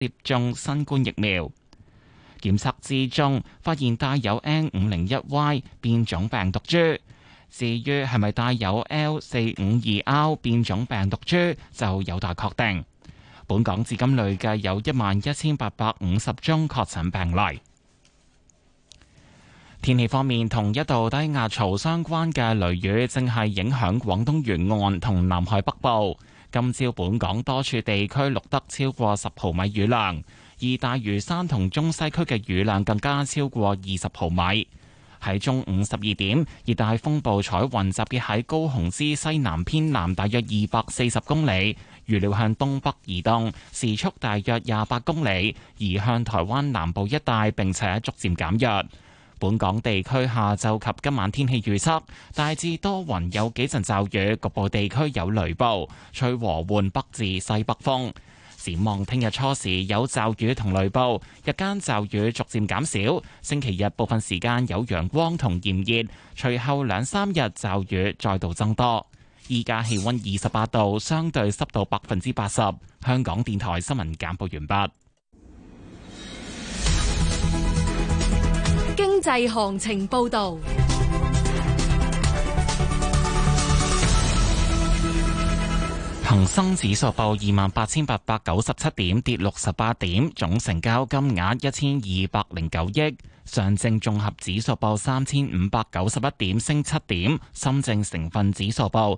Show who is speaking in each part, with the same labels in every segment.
Speaker 1: 接種新冠疫苗。檢測之中發現帶有 N501Y 變種病毒株，至於係咪帶有 L452R 變種病毒株就有待確定。本港至今累計有11,850宗確診病例。天氣方面，同一道低壓槽相關嘅雷雨正係影響廣東沿岸同南海北部。今朝本港多處地區錄得超過10毫米雨量，而大嶼山同中西區嘅雨量更加超過20毫米。喺中午12點，熱帶風暴彩雲集結喺高雄之西南偏南大約240公里，預料向東北移動，時速大約28公里，移向台灣南部一帶，並且逐漸減弱。本港地區下晝及今晚天氣預測，大致多雲，有幾陣驟雨，局部地區有雷暴，吹和緩北至西北風。展望聽日初時有驟雨同雷暴，日間驟雨逐漸減少。星期日部分時間有陽光同炎熱，隨後2-3日驟雨再度增多。依家氣溫28度，相對濕度80%。香港電台新聞簡報完畢。
Speaker 2: 經濟行情報道。
Speaker 1: 恒生指數報28,897點，跌68點，總成交金額1,209億。上證綜合指數報3,591點，升7點。深證成分指數報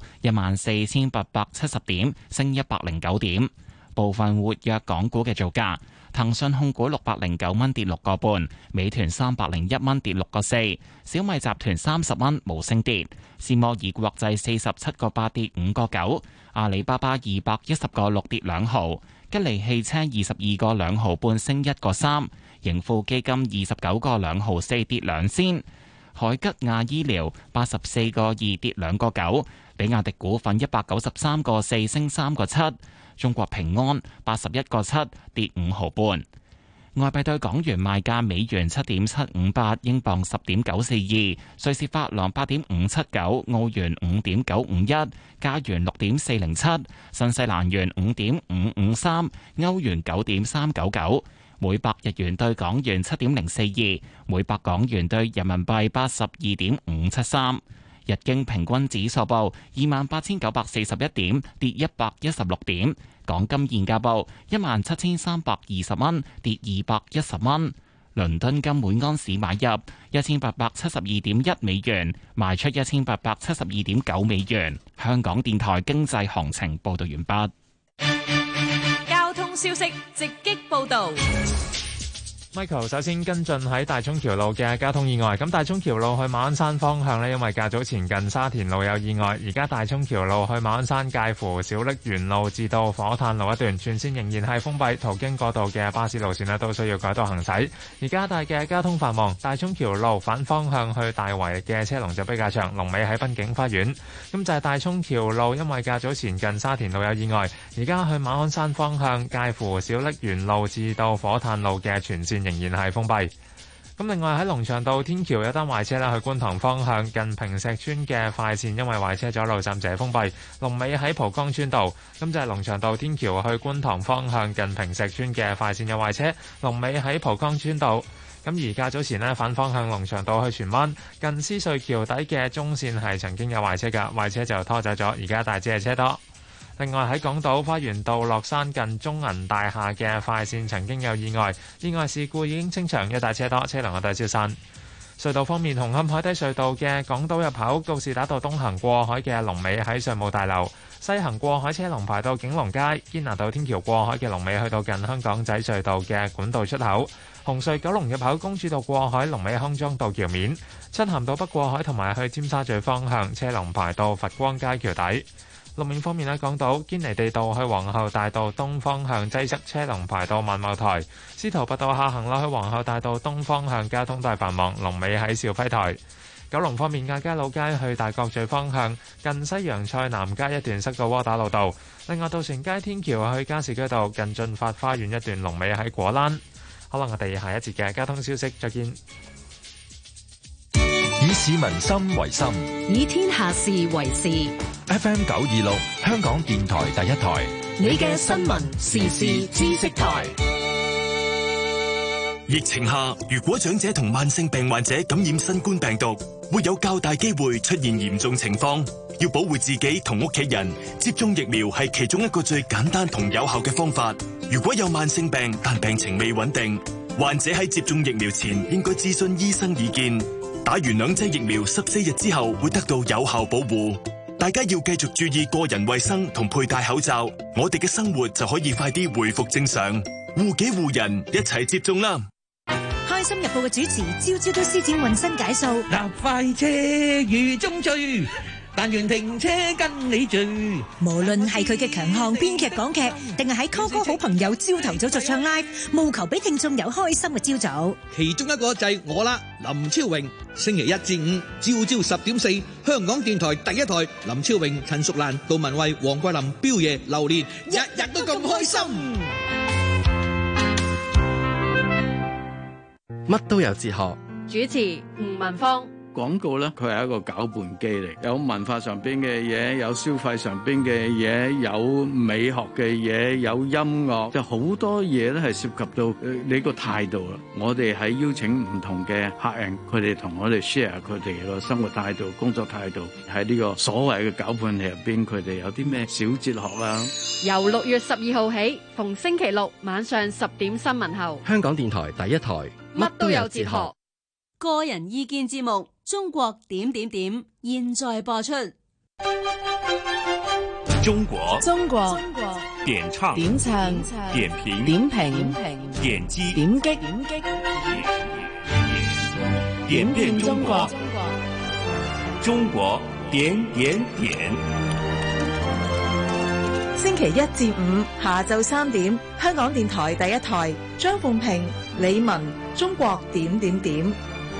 Speaker 1: 14,870點，升109點。部分活躍港股嘅造價：騰訊控股609蚊，跌6個半；美團301蚊，跌6個4；小米集團30蚊，無升跌；斯摩爾國際47個8，跌5個9；阿里巴巴210個6，跌2毫；吉利汽車22個2毫半，升1個3；盈富基金29個2毫4，跌2仙；海吉亞醫療84個2，跌2個9；比亞迪股份193個4，升3個7；中國平安81個7，跌5毫半。外幣對港元賣價：美元7.758，英鎊10.942，瑞士法郎8.579，澳元5.951，加元6.407，新西蘭元5.553，歐元9.399。每百日元對港元7.042，每百港元對人民幣82.573。日經平均指數報28,941點，跌116點。港金現價報17,320蚊，跌210蚊。倫敦金每安士買入1,872.1美元，賣出1,872.9美元。香港電台經濟行情報道完畢。
Speaker 2: 交通消息直擊報道。
Speaker 3: Michael 首先跟進喺大涌橋路嘅交通意外。咁大涌橋路去馬鞍山方向呢，因為較早前近沙田路有意外，而家大涌橋路去馬鞍山介乎小瀝源路至到火炭路一段全線仍然係封閉，途經嗰度嘅巴士路線呢都需要改道行駛。而家大嘅交通繁忙，大涌橋路反方向去大圍嘅車龍就比較長，龍尾喺濱景花園。咁就係大涌橋路，因為較早前近沙田路有意外，而家去馬鞍山方向介乎小瀝源路至到火炭路嘅全線仍然係封閉。咁另外喺龍翔道天橋有單壞車啦，去觀塘方向近坪石村嘅快線，因為壞車阻路，暫時封閉。龍尾喺蒲崗村道。咁就係龍翔道天橋去觀塘方向近坪石村嘅快線有壞車，龍尾喺蒲崗村道。咁而較早前呢，反方向龍翔道去荃灣近獅隧橋底嘅中線係曾經有壞車㗎，壞車就拖走咗，而家大致係車多。另外喺港島花園道落山近中銀大廈嘅快線曾經有意外，意外事故已經清場，一帶車多，車輛有待消散。隧道方面，紅磡海底隧道嘅港島入口告士打道東行過海嘅龍尾喺稅務大樓，西行過海車龍排到景隆街，堅拿道天橋過海嘅龍尾去到近香港仔隧道嘅管道出口。紅隧九龍入口公主道過海龍尾康莊道橋面，漆咸道北過海同埋去尖沙咀方向車龍排到佛光街橋底。路面方面咧，港島堅尼地道去皇后大道東方向擠塞，車龍排到萬茂台；司徒拔道下行落去皇后大道東方向交通大繁忙，龍尾喺兆輝台。九龍方面，亞皆老街去大角咀方向近西洋菜南街一段塞到窩打老道。另外，渡船街天橋去加士居道近進發花園一段龍尾喺果欄。可能我哋下一節嘅交通消息再見。
Speaker 4: 以市民心為心，
Speaker 2: 以天下事為事。
Speaker 4: FM 926，香港電台第一台，
Speaker 2: 你嘅新聞時事知識台。
Speaker 5: 疫情下，如果長者同慢性病患者感染新冠病毒，會有較大機會出現嚴重情況。要保護自己同屋企人，接種疫苗係其中一個最簡單同有效嘅方法。如果有慢性病但病情未穩定，患者喺接種疫苗前應該諮詢醫生意見。打完2劑疫苗14日之後會得到有效保護。大家要繼續注意個人衛生同佩戴口罩，我哋嘅生活就可以快啲回復正常。護己護人，一齊接種啦！
Speaker 6: 開心日報嘅主持朝朝都施展渾身解數，
Speaker 7: 搭快車如中醉，但願停車跟你聚。
Speaker 6: 無論係佢嘅強項編劇港劇，定係喺 Call 歌好朋友朝頭早就唱 live， 務求俾聽眾有開心嘅朝早。
Speaker 7: 其中一個就係我啦，林超榮。星期一至五朝朝10.4，香港電台第一台，林超榮、陳淑蘭、杜文慧、黃桂林、彪爺、榴蓮，日日都咁開心。
Speaker 8: 乜都有哲學。
Speaker 2: 主持吳文芳。
Speaker 9: 廣告咧，佢係一個攪拌機嚟，有文化上邊嘅嘢，有消費上邊嘅嘢，有美學嘅嘢，有音樂，就好多嘢咧係涉及到你個態度啦。我哋喺邀請唔同嘅客人，佢哋同我哋 share 佢哋個生活態度、工作態度，喺呢個所謂嘅攪拌器入邊，佢哋有啲咩小哲學啦。
Speaker 2: 由6月12號起，逢星期六晚上10點新聞後，
Speaker 8: 香港電台第一台，
Speaker 2: 乜都有哲學。
Speaker 10: 個人意見節目《中國點點點》現在播出。
Speaker 4: 中國點唱點評點擊點遍中國，中國點點點。
Speaker 11: 星期1至5下晝3點，香港電台第一台，張鳳平、李文，中國點點點。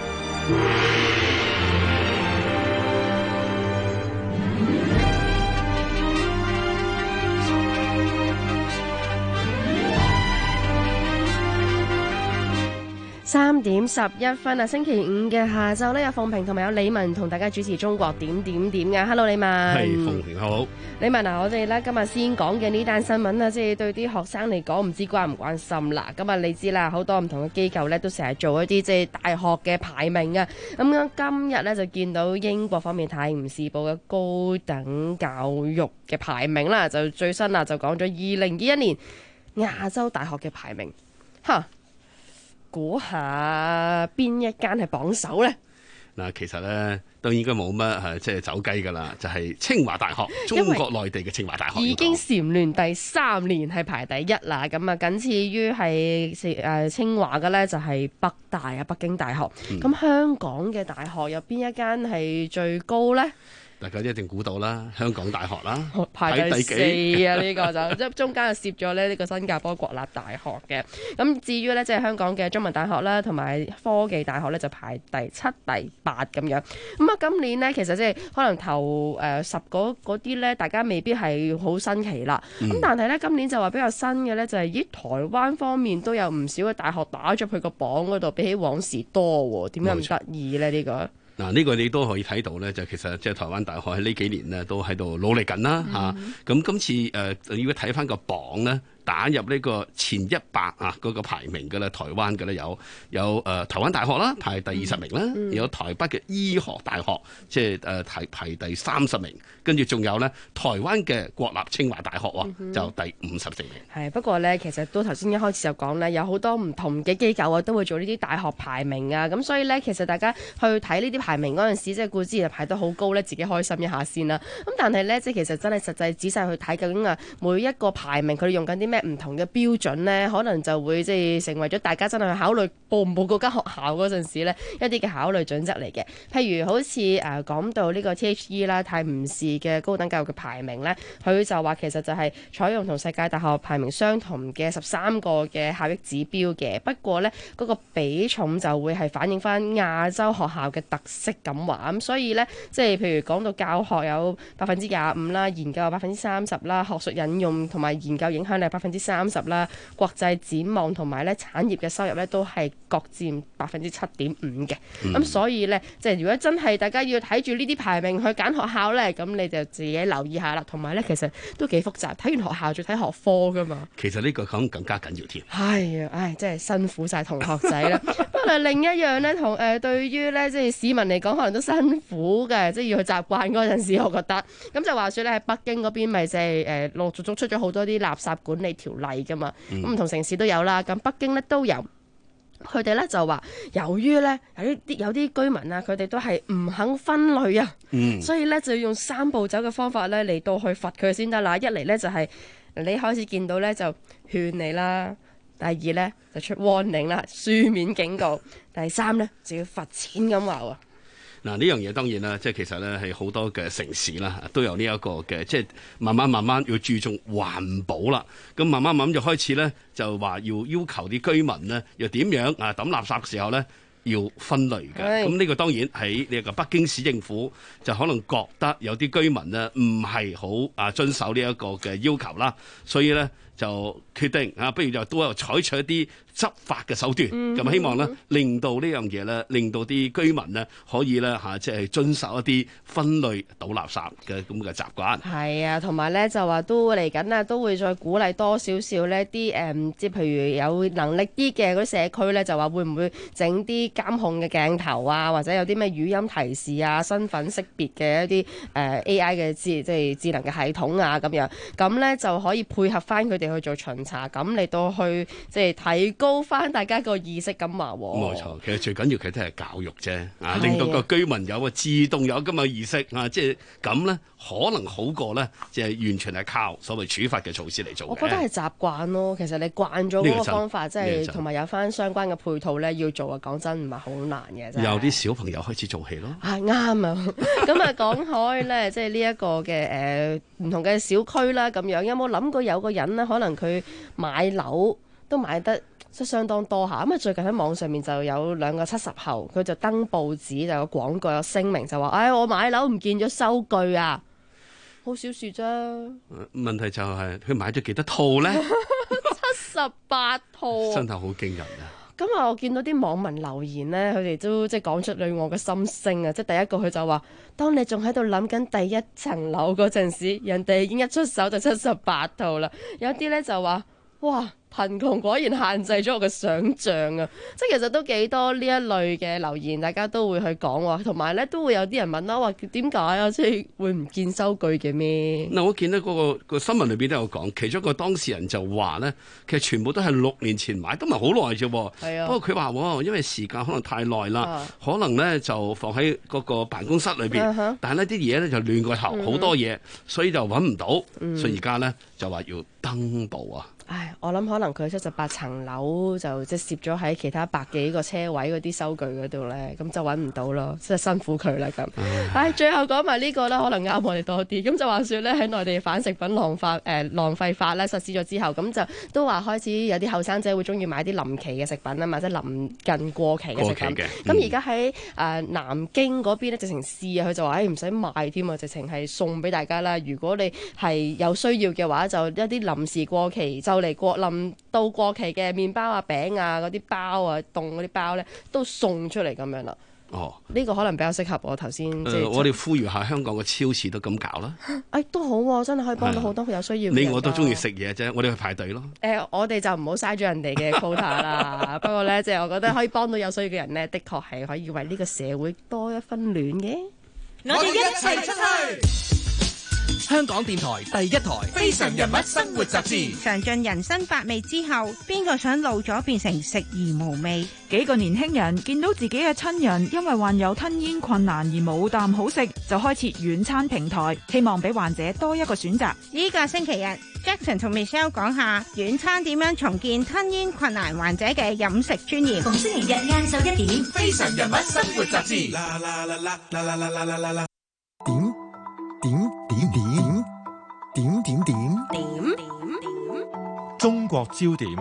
Speaker 12: 3點11分啊！星期5嘅下晝呢，有鳳平同埋有李文同大家主持《中國點點點》嘅。Hello， 李文。
Speaker 13: 係鳳平，好。
Speaker 12: 李文啊，我哋咧今日先講嘅呢單新聞啊，即係對啲學生嚟講，唔知關唔關心啦。咁啊，你知啦，好多唔同嘅機構咧都成日做一啲即係大學嘅排名啊。咁樣今日咧就見到英國方面《泰晤士報》嘅高等教育嘅排名啦，就最新啊就講咗2021年亞洲大學嘅排名，嚇。估下邊一間係榜首呢？
Speaker 13: 嗱，其實咧都應該冇乜即係走雞㗎啦，就係清華大學，中國內地嘅清華大學
Speaker 12: 已經蟬聯第3年係排第1啦。咁啊，僅次於係清華嘅呢，就係北大啊，北京大學。咁香港嘅大學有邊一間係最高呢？
Speaker 13: 大家一定估到啦，香港大學啦，
Speaker 12: 排第4啊！呢個就即係中間就攝咗呢個新加坡國立大學嘅。咁至於呢，即係香港嘅中文大學啦，同埋科技大學呢，就排第7、第8咁樣。咁啊，今年呢，其實即係可能頭10嗰啲呢，大家未必係好新奇啦。咁但係呢，今年就話比較新嘅呢，就係台灣方面都有唔少嘅大學打咗佢個榜嗰度，比起往時多喎。點解咁得意呢？呢個？
Speaker 13: 嗱，呢個你都可以睇到咧，就其實即係台灣大學喺呢幾年咧都喺度努力緊啦嚇。咁今次如果睇翻個榜咧，打入呢個前100啊嗰個排名嘅咧，台灣嘅咧有台灣大學啦，排第20名啦，有台北嘅醫學大學，即係排第30名，跟住仲有咧台灣嘅國立清華大學就第54名。
Speaker 12: 係不過咧，其實都頭先一開始就講咧，有好多唔同嘅機構啊，都會做呢啲大學排名啊。咁所以咧，其實大家去睇呢啲排名嗰陣時，即係固之然排得好高咧，自己開心一下先啦。咁但係咧，即係其實真係實際仔細去睇，究竟啊每一個排名佢哋用緊啲咩唔同嘅標準呢，可能就會即係成為咗大家真係去考慮報唔報嗰間學校嗰陣時呢一啲嘅考慮準則嚟嘅。譬如好似講到呢個 THE 啦，泰晤士嘅高等教育嘅排名呢，佢就話其實就係採用同世界大學排名相同嘅13個嘅效益指標嘅，不過呢，嗰個比重就會係反映翻亞洲學校嘅特色咁話。咁所以呢，即係譬如講到教學有25%啦，研究有30%啦，學術引用同埋研究影響力 30%啦，國際展望同埋咧產業嘅收入咧都係各佔7.5%嘅。咁所以咧，即係如果真係大家要睇住呢啲排名去揀學校咧，咁你就自己留意下啦。同埋咧，其實都幾複雜，睇完學校再睇學科噶嘛。
Speaker 13: 其實呢個更加緊要添。
Speaker 12: 係啊，唉，真係辛苦晒同學仔啦。不過另一樣咧，對於咧即係市民嚟講，可能都辛苦嘅，即係要去習慣嗰陣時，我覺得。咁就話說咧，喺北京嗰邊咪即係陸陸續續出咗好多啲垃圾管理條例噶嘛。咁唔同城市都有啦，咁北京咧都有。佢哋咧就話，由於咧有啲居民啊，佢哋都係唔肯分類啊，所以咧就要用3步走嘅方法咧嚟到去罰佢先得啦。一嚟咧就係你開始見到咧就勸你啦，第二咧就出 warning 啦，書面警告，第三咧就要罰錢咁話喎。
Speaker 13: 嗱，呢樣嘢當然啦，即係其實咧係好多嘅城市啦，都有呢一個嘅，即係慢慢要注重環保啦。咁慢慢就開始咧，就話要求啲居民咧，又點樣啊抌垃圾嘅時候咧，要分類嘅。咁呢個當然喺呢個北京市政府就可能覺得有啲居民咧唔係好遵守呢一個嘅要求啦，所以咧就決定不如就都有採取一啲執法嘅手段，咁希望咧令到呢樣嘢咧，令到啲居民咧可以咧即係遵守一啲分類倒垃圾嘅咁嘅習慣。
Speaker 12: 係啊，同埋咧就話都嚟緊啊，都會再鼓勵多少少呢啲即係譬如有能力啲嘅嗰啲社區咧，就話會唔會整啲監控嘅鏡頭啊，或者有啲咩語音提示啊、身份識別嘅一啲AI 嘅即係智能嘅系統啊咁樣，咁咧就可以配合翻佢哋去做巡查，咁嚟到去即係提高翻大家個意識咁話喎。
Speaker 13: 冇錯，其實最緊要其實都係教育啫，令到個居民有個自動有咁嘅意識啊，即係咁咧可能好過咧，即係完全係靠所謂處罰嘅措施嚟做嘅。
Speaker 12: 我覺得係習慣咯，其實你慣咗嗰個方法，即係同埋有翻相關嘅配套咧，要做啊，講真唔係好難嘅啫。
Speaker 13: 有啲小朋友開始做戲咯。
Speaker 12: 啱啊！咁啊講開咧，即係呢一個嘅唔同嘅小區啦，咁樣有冇諗過有個人咧，可能佢買樓都買得即係相當多下。咁啊最近喺網上面就有2個70後，佢就登報紙就有廣告有聲明就話：我買樓唔見咗收據啊！好小事啫。
Speaker 13: 問題就係佢買咗幾多套咧
Speaker 12: ？78套。
Speaker 13: 真係好驚人啊！
Speaker 12: 咁啊，我見到啲網民留言咧，佢哋都即係講出對我嘅心聲啊！即係第一個佢就話：當你仲喺度諗緊第一層樓嗰陣時，人哋已經一出手就78套啦。有啲咧就話：哇！貧窮果然限制咗我嘅想像啊！即係其實都幾多呢一類嘅留言，大家都會去講喎，同埋咧都會有啲人問啦，話點解啊？即係會唔見收據嘅咩？
Speaker 13: 嗱，我見到嗰個新聞裏邊都有講，其中一個當事人就話咧，其實全部都係6年前買，都唔係好耐啫。係啊。不過佢話，因為時間可能太耐啦，可能咧就放喺嗰個辦公室裏邊，但係呢啲嘢咧就亂過頭，好多嘢，所以就揾唔到，所以而家咧就話要登報啊。
Speaker 12: 唉，我諗可能佢78層樓就即係攝咗喺其他100幾個車位嗰啲收據嗰度咧，咁就揾唔到咯，真係辛苦佢啦咁。唉，最後講埋呢個啦，可能啱我哋多啲。咁就話說咧，喺內地反食品浪費法咧實施咗之後，咁就都話開始有啲後生仔會中意買啲臨期嘅食品啊嘛，即係臨近過期嘅食品。咁而家喺南京嗰邊咧，直情試啊，佢就話唔使賣添啊，直情係送俾大家啦。如果你係有需要嘅話，就一啲臨時過期就嚟臨到過期嘅麵包啊、餅啊、嗰啲包啊、凍嗰啲包咧，都送出嚟咁樣啦。哦，呢個可能比較適合我頭先。
Speaker 13: 我哋呼籲下香港嘅超市都咁搞啦。
Speaker 12: 都好喎，真係可以幫到好多有需要嘅人。
Speaker 13: 我都中意食嘢啫，我哋去排隊咯。
Speaker 12: 我哋就唔好嘥咗人哋嘅 quota 啦。不過咧，即係我覺得可以幫到有需要嘅人咧，的確係可以為呢個社會多一分暖嘅。
Speaker 14: 我哋一齊出去。香港電台第一台《非常人物生活雜誌》。
Speaker 15: 嘗盡人生百味之後，邊個想老咗變成食而無味？
Speaker 16: 幾個年輕人見到自己嘅親人因為患有吞嚥困難而冇啖好食，就開設軟餐平台，希望俾患者多一個選擇。
Speaker 15: 呢個星期日 Jackson 同 Michelle 講下軟餐點樣重建吞嚥困難患者嘅飲食專業。
Speaker 14: 逢星期日晏晝1點，《非常人物生活雜誌》。點中國焦點。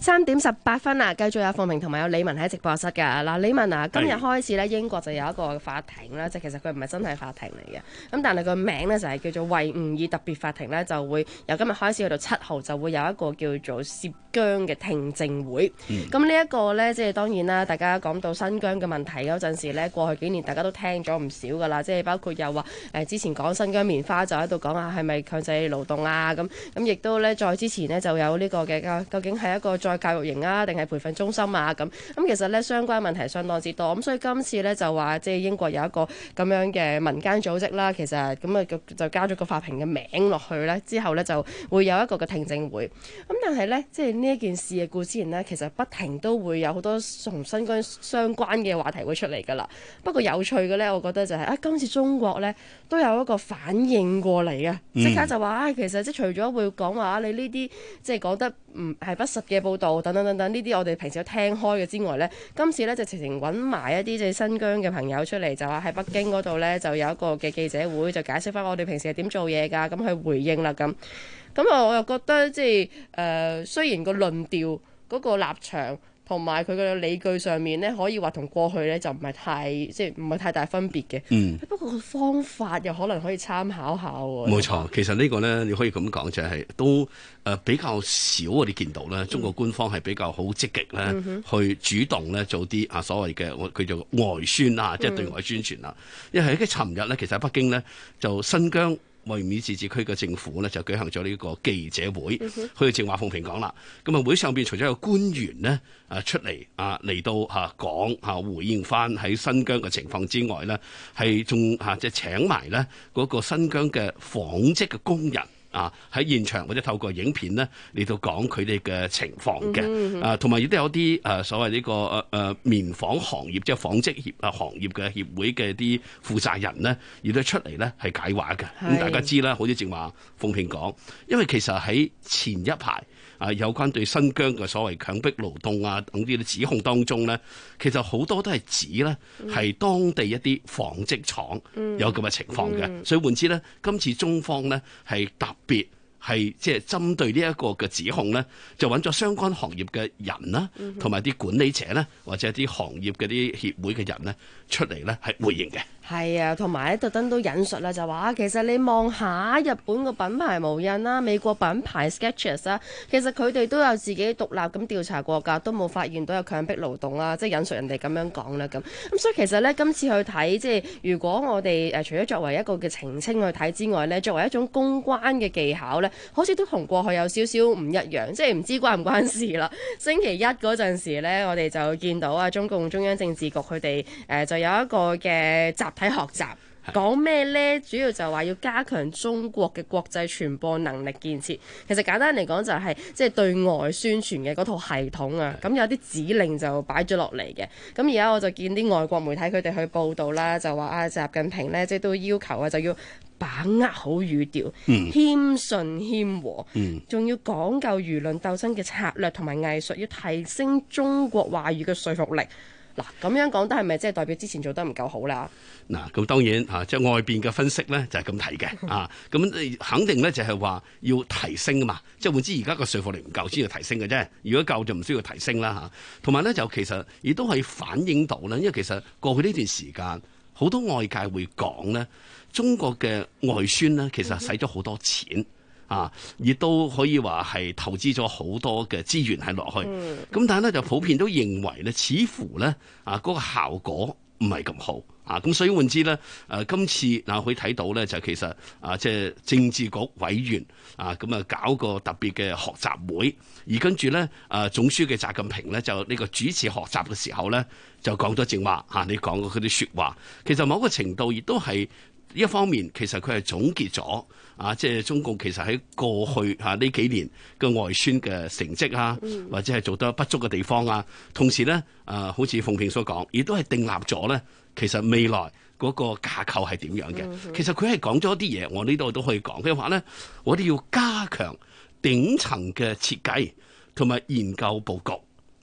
Speaker 12: 3:18啦，繼續有鳳鳴同埋有李文喺直播室㗎。嗱，李文啊，今日開始咧，英國就有一個法庭啦，即係其實佢唔係真係法庭嚟嘅，咁但係個名咧就係叫做維吾爾特別法庭咧，就會由今日開始去到7號就會有一個叫做涉疆嘅聽證會。咁呢一個咧，即係當然啦，大家講到新疆嘅問題嗰陣時咧，過去幾年大家都聽咗唔少㗎啦，即係包括又話之前講新疆棉花就喺度講下係咪強制勞動啊，咁亦都咧再之前呢，就有呢個嘅究竟係一個再教育營啊，定係培訓中心啊？咁其實咧相關問題相當之多，咁所以今次咧就話即係英國有一個咁樣嘅民間組織啦，其實咁啊就加咗個法庭嘅名落去咧，之後咧就會有一個嘅聽證會。咁但係咧，即係呢一件事嘅故之前呢，其實不停都會有好多同新疆相關嘅話題會出嚟㗎啦。不過有趣嘅咧，我覺得就係今次中國咧都有一個反應過嚟嘅，即刻就話其實即係除咗會講話你呢啲即係講得唔係不實嘅報導等等等等呢啲我哋平時都聽開嘅之外呢，今次呢就直情揾埋一啲即係新疆嘅朋友出嚟，就話喺北京嗰度呢就有一個嘅記者會，就解釋翻我哋平時係點做嘢㗎，咁去回應啦咁。我又覺得即係雖然個論調嗰個立場同埋佢嘅理據上面呢，可以話同過去呢就唔係太大分別嘅。不過個方法又可能可以參考下喎。
Speaker 13: 冇錯，其實呢個呢，你可以咁講就係都比較少我哋見到咧，中國官方係比較好積極咧，去主動咧做啲所謂嘅叫做外宣啊，即係對外宣傳啦。因為喺尋日呢，其實喺北京呢，就新疆維吾爾自治區嘅政府呢，就舉行咗呢個記者會，佢正話鳳萍講啦。咁會上邊除咗有官員呢出嚟嚟到講回應翻喺新疆嘅情況之外呢，係仲即係請埋呢嗰個新疆嘅紡織嘅工人喺現場或者透過影片呢嚟到講佢哋嘅情況嘅，同埋亦都有啲所謂呢個棉紡行業即係紡織行業嘅協會嘅啲負責人呢，亦都出嚟呢係解話嘅。咁大家知啦，好似正話鳳萍講，因為其實喺前一排有關對新疆嘅所謂強迫勞動等啲指控當中呢，其實好多都係指呢係當地一啲紡織廠有咁嘅情況嘅，所以換之呢，今次中方呢係特別係即係針對呢一個嘅指控呢，就揾咗相關行業嘅人啦，同埋啲管理者呢，或者啲行業嘅啲協會嘅人呢，出嚟呢係回應嘅。
Speaker 12: 係啊，同埋特登都引述啦，就話其實你望下日本個品牌無印啦、美國品牌 Skechers 啦，其實佢哋都有自己獨立咁調查過㗎，都冇發現到有強迫勞動啦，即係引述人哋咁樣講啦咁。所以其實呢，今次去睇即係如果我哋除咗作為一個嘅澄清去睇之外呢，作為一種公關嘅技巧呢，好似都同過去有少少唔一樣，即係唔知關唔關事啦。星期一嗰陣時呢，我哋就見到中共中央政治局佢哋就有一個嘅集體學習，講咩呢？主要就話要加強中國嘅國際傳播能力建設。其實簡單嚟講就係即係對外宣傳嘅嗰套系統啊。咁有啲指令就擺咗落嚟嘅。咁而家我就見啲外國媒體佢哋去報道啦，就話習近平呢，即係都要求就要把握好語調，謙遜謙和，仲要講究輿論鬥爭嘅策略同埋藝術，要提升中國話語嘅說服力。嗱，咁樣講得係咪即係代表之前做得唔夠好啦？
Speaker 13: 嗱，咁當然即係外邊嘅分析咧就係咁睇嘅咁肯定咧就係話要提升啊嘛，即係換之而家個說服力唔夠先要提升嘅啫。如果夠就唔需要提升啦。同埋咧就其實亦都係反映到咧，因為其實過去呢段時間好多外界會講咧，中國嘅外宣咧其實使咗好多錢。亦都可以話係投資咗好多嘅資源喺落去，咁但係咧就普遍都認為咧，似乎咧嗰個效果唔係咁好咁所以換之咧今次可以睇到咧就其實即係政治局委員咁搞個特別嘅學習會，而跟住咧總書記習近平咧就呢個主持學習嘅時候咧就講咗正話你講過佢啲説話，其實某個程度亦都係一方面，其實佢係總結咗即係中共其實喺過去呢幾年嘅外宣嘅成績或者係做得不足嘅地方同時咧好似鳳萍所講，亦都係訂立咗咧，其實未來嗰個架構係點樣嘅。其實佢係講咗啲嘢，我呢度都可以講。佢話咧，我哋要加強頂層嘅設計同埋研究佈局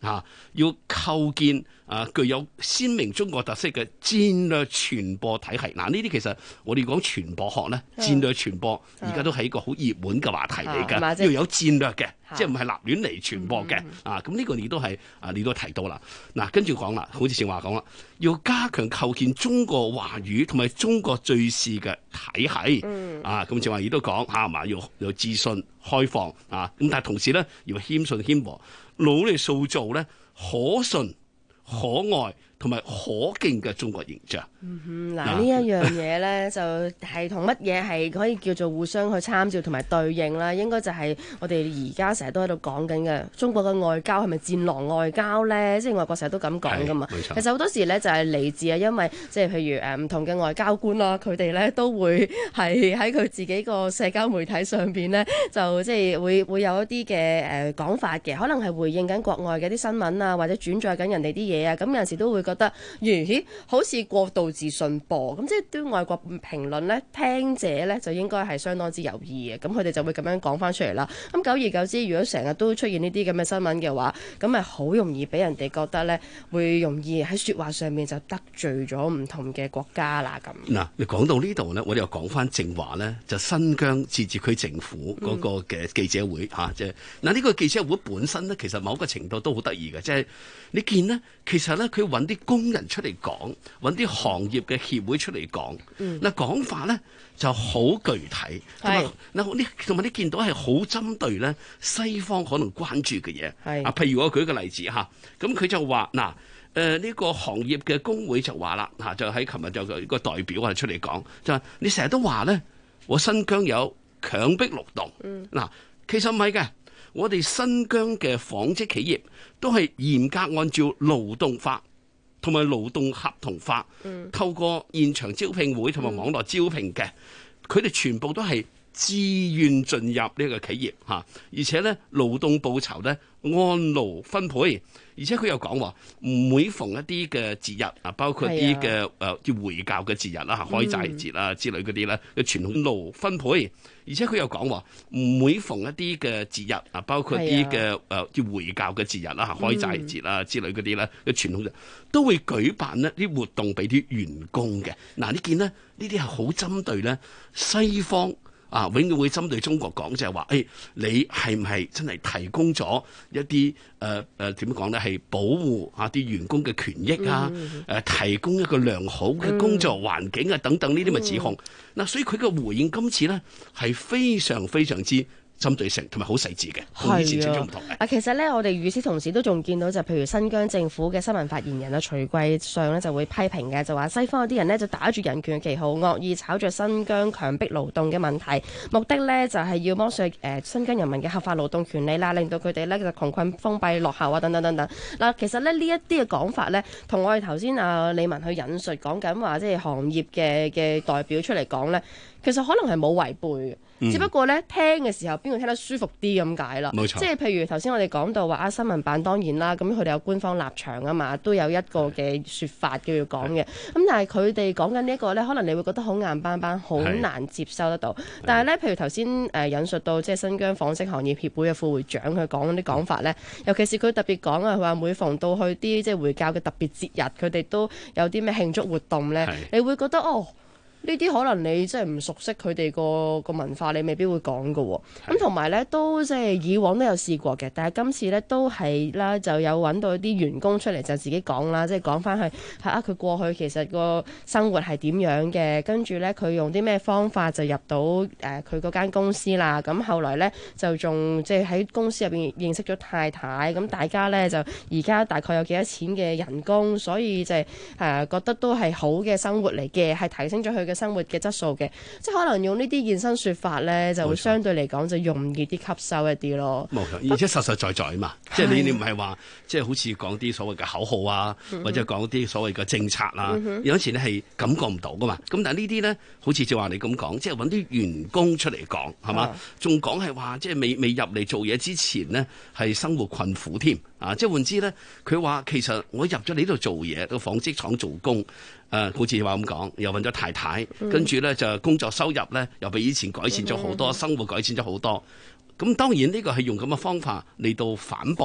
Speaker 13: 要構建具有鮮明中國特色嘅戰略傳播體系。嗱，呢啲其實我哋講傳播學咧，戰略傳播而家都係一個好熱門嘅話題嚟㗎，要有戰略嘅，即係唔係立亂嚟傳播嘅。咁呢個你都係你都提到啦。嗱，跟住講啦，好似正話講啦，要加強構建中國話語同埋中國敘事嘅體系。咁正話亦都講係嘛，要自信開放咁但係同時咧要謙遜謙和，努力塑造咧可信、可愛同埋可敬嘅中國形象。
Speaker 12: 呢一樣嘢咧就係同乜嘢係可以叫做互相去參照同埋對應啦。應該就係我哋而家成日都喺度講緊嘅中國嘅外交係咪戰狼外交咧？即係外國成日都咁講噶嘛。其實好多時咧就係嚟自因為即係譬如唔同嘅外交官啦，佢哋咧都會係喺佢自己個社交媒體上邊咧，就即係會有一啲嘅講法嘅，可能係回應緊國外嘅啲新聞啊，或者轉載緊人哋啲嘢啊。咁有陣時都會覺得咦好似過度自信噃，咁即係對外國評論咧，聽者咧就應該係相當之有意嘅，咁佢哋就會咁樣講翻出嚟啦。咁久而久之，如果成日都出現呢啲咁嘅新聞嘅話，咁咪好容易俾人哋覺得咧，會容易喺説話上面就得罪咗唔同嘅國家啦。咁
Speaker 13: 嗱，你講到呢度咧，我哋又講翻正話咧，就新疆自治區政府嗰個嘅記者會即係嗱呢個記者會本身咧，其實某個程度都好得意嘅，即係你見呢，其實咧佢揾啲工人出嚟講，揾啲行業嘅協會出嚟講，講法咧就好具體，同埋你見到係好針對咧西方可能關注嘅嘢。譬如我舉個例子咁佢就話呢個行業嘅工會就話啦就喺琴日就有個代表出嚟講，就話你成日都話咧，我新疆有強迫勞動，其實唔係嘅，我哋新疆嘅紡織企業都係嚴格按照勞動法同埋勞動合同法，透過現場招聘會同埋網絡招聘嘅，佢哋全部都係自願進入呢個企業而且咧勞動報酬咧按勞分配，而且佢又講話每逢一啲嘅節日包括啲嘅叫回教嘅節日啦開齋節啦之類嗰啲咧嘅全按勞分配，而且佢又講話每逢一啲嘅節日包括啲嘅叫回教嘅節日啦開齋節啦之類嗰啲咧嘅傳統都會舉辦呢啲活動俾啲員工嘅。你見呢啲係好針對咧西方永遠會針對中國講，就係話你係唔係真係提供咗一啲點講咧係保護啲員工嘅權益提供一個良好嘅工作環境等等呢啲嘅指控。所以佢嘅回應今次咧係非常非常之針對性同埋好細緻嘅，同以前始終唔同嘅。
Speaker 12: 其實咧，我哋與此同時都仲見到就譬如新疆政府嘅新聞發言人徐貴相咧就會批評嘅，就話西方有啲人呢就打住人權嘅旗號，惡意炒着新疆強迫勞動嘅問題，目的呢就係要剝削新疆人民嘅合法勞動權利啦，令到佢哋呢就窮困封閉落後等等等等。其實呢一啲嘅講法呢，同我哋頭先李文去引述講緊話，即係行業嘅代表出嚟講呢，其實可能係冇違背嘅。只不過咧聽嘅時候邊個聽得舒服啲咁解啦，冇錯。即係譬如頭先我哋講到話新聞辦當然啦，咁佢哋有官方立場啊嘛，都有一個嘅説法叫要講嘅。咁但係佢哋講緊呢一個咧，可能你會覺得好硬邦邦，好難接收得到。但係咧，譬如頭先引述到即係新疆紡織行業協會嘅副會長佢講啲講法咧，尤其是佢特別講佢話每逢到去啲即係回教嘅特別節日，佢哋都有啲咩慶祝活動咧，你會覺得呢啲可能你真係唔熟悉佢哋個文化，你未必會講㗎喎。咁同埋咧，都即係以往都有試過嘅，但係今次咧都係啦，就有揾到啲員工出嚟就自己講啦，即係講翻去佢過去其實個生活係點樣嘅，跟住咧佢用啲咩方法就入到佢嗰間公司啦。咁後來咧就仲即係喺公司入邊認識咗太太，咁大家咧就而家大概有幾多錢嘅人工，所以就係覺得都係好嘅生活嚟嘅，係提升咗佢嘅生活嘅質素嘅，即係可能用呢啲現身說法咧，就會相對嚟講就容易啲吸收一啲咯。
Speaker 13: 冇錯，而且實實在在啊嘛，即係你唔係話即係好似講啲所謂嘅口號啊，或者講啲所謂嘅政策啊，有時你係感覺唔到噶嘛。咁但係呢啲咧，好似就話你咁講，即係揾啲員工出嚟講，係嘛？仲講係話即係未入嚟做嘢之前呢，係生活困苦添啊！即係換之咧，佢話其實我入咗你呢度做嘢，到紡織廠做工。好似話咁講，又揾咗太太，跟住咧就工作收入咧又比以前改善咗好多，生活改善咗好多。咁當然呢個係用咁嘅方法嚟到反駁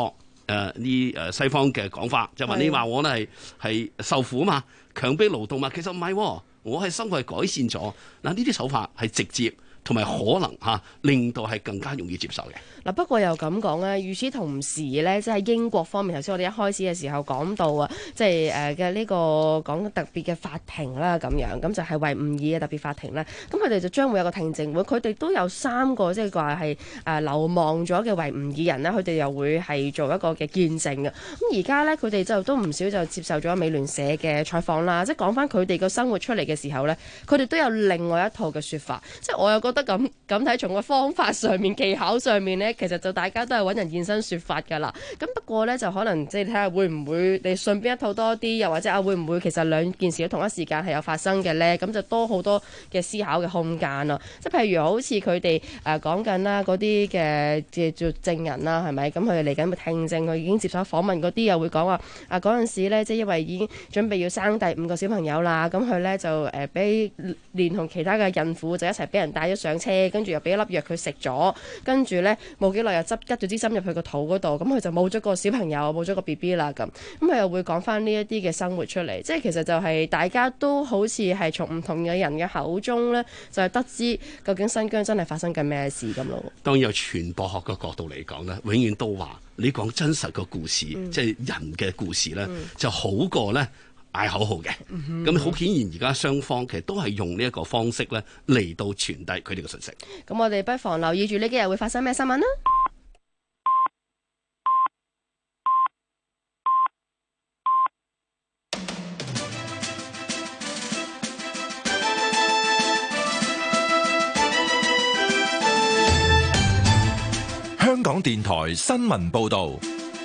Speaker 13: 西方嘅講法，就話你話我呢係受苦嘛，強迫勞動嘛，其實唔係喎，我係生活係改善咗。嗱，呢啲手法係直接同埋可能令到係更加容易接受嘅。
Speaker 12: 嗱，不過又咁講咧，與此同時咧，即係英國方面，頭先我哋一開始嘅時候講到啊，即係嘅呢個講特別嘅法庭啦，咁樣咁就係維吾爾嘅特別法庭咧。咁佢哋就將會有個聽證會，佢哋都有3個即係話係流亡咗嘅維吾爾人咧，佢哋又會係做一個嘅見證嘅。咁而家咧，佢哋就都唔少就接受咗美聯社嘅採訪啦，即係講翻佢哋個生活出嚟嘅時候咧，佢哋都有另外一套嘅説法。即係我又覺得咁睇，從個方法上面、技巧上面咧，其實就大家都係揾人現身説法㗎啦。咁不過咧，就可能即係睇下會唔會你信邊一套多啲，又或者會唔會其實兩件事都同一時間係有發生嘅咧？咁就多好多嘅思考嘅空間啦。即係譬如好似佢哋講緊啦，嗰啲嘅即係做證人啦，係咪？咁佢哋嚟緊聽證，佢已經接受訪問嗰啲又會講話嗰陣時咧，即係因為已經準備要生第5個小朋友啦，咁佢咧就俾連同其他嘅孕婦就一齊俾人帶咗上車，跟住又俾一粒藥佢食咗，跟住咧冇幾耐又吉咗支針入去個肚嗰度，咁佢就冇咗個小朋友，冇咗個 BB 啦咁。咁佢又會講翻呢一啲嘅生活出嚟，即係其實就係大家都好似係從唔同嘅人嘅口中咧，就係得知究竟新疆真係發生緊咩事咁咯。當然由傳播學嘅角度嚟講咧，永遠都話你講真實嘅故事，即係人嘅故事咧，就好過咧嗌口號嘅。咁好顯然而家雙方其實都係用呢一個方式咧嚟到傳遞佢哋嘅信息。咁我哋不妨留意住呢幾日會發生咩新聞啦。
Speaker 17: 香港電台新聞報導。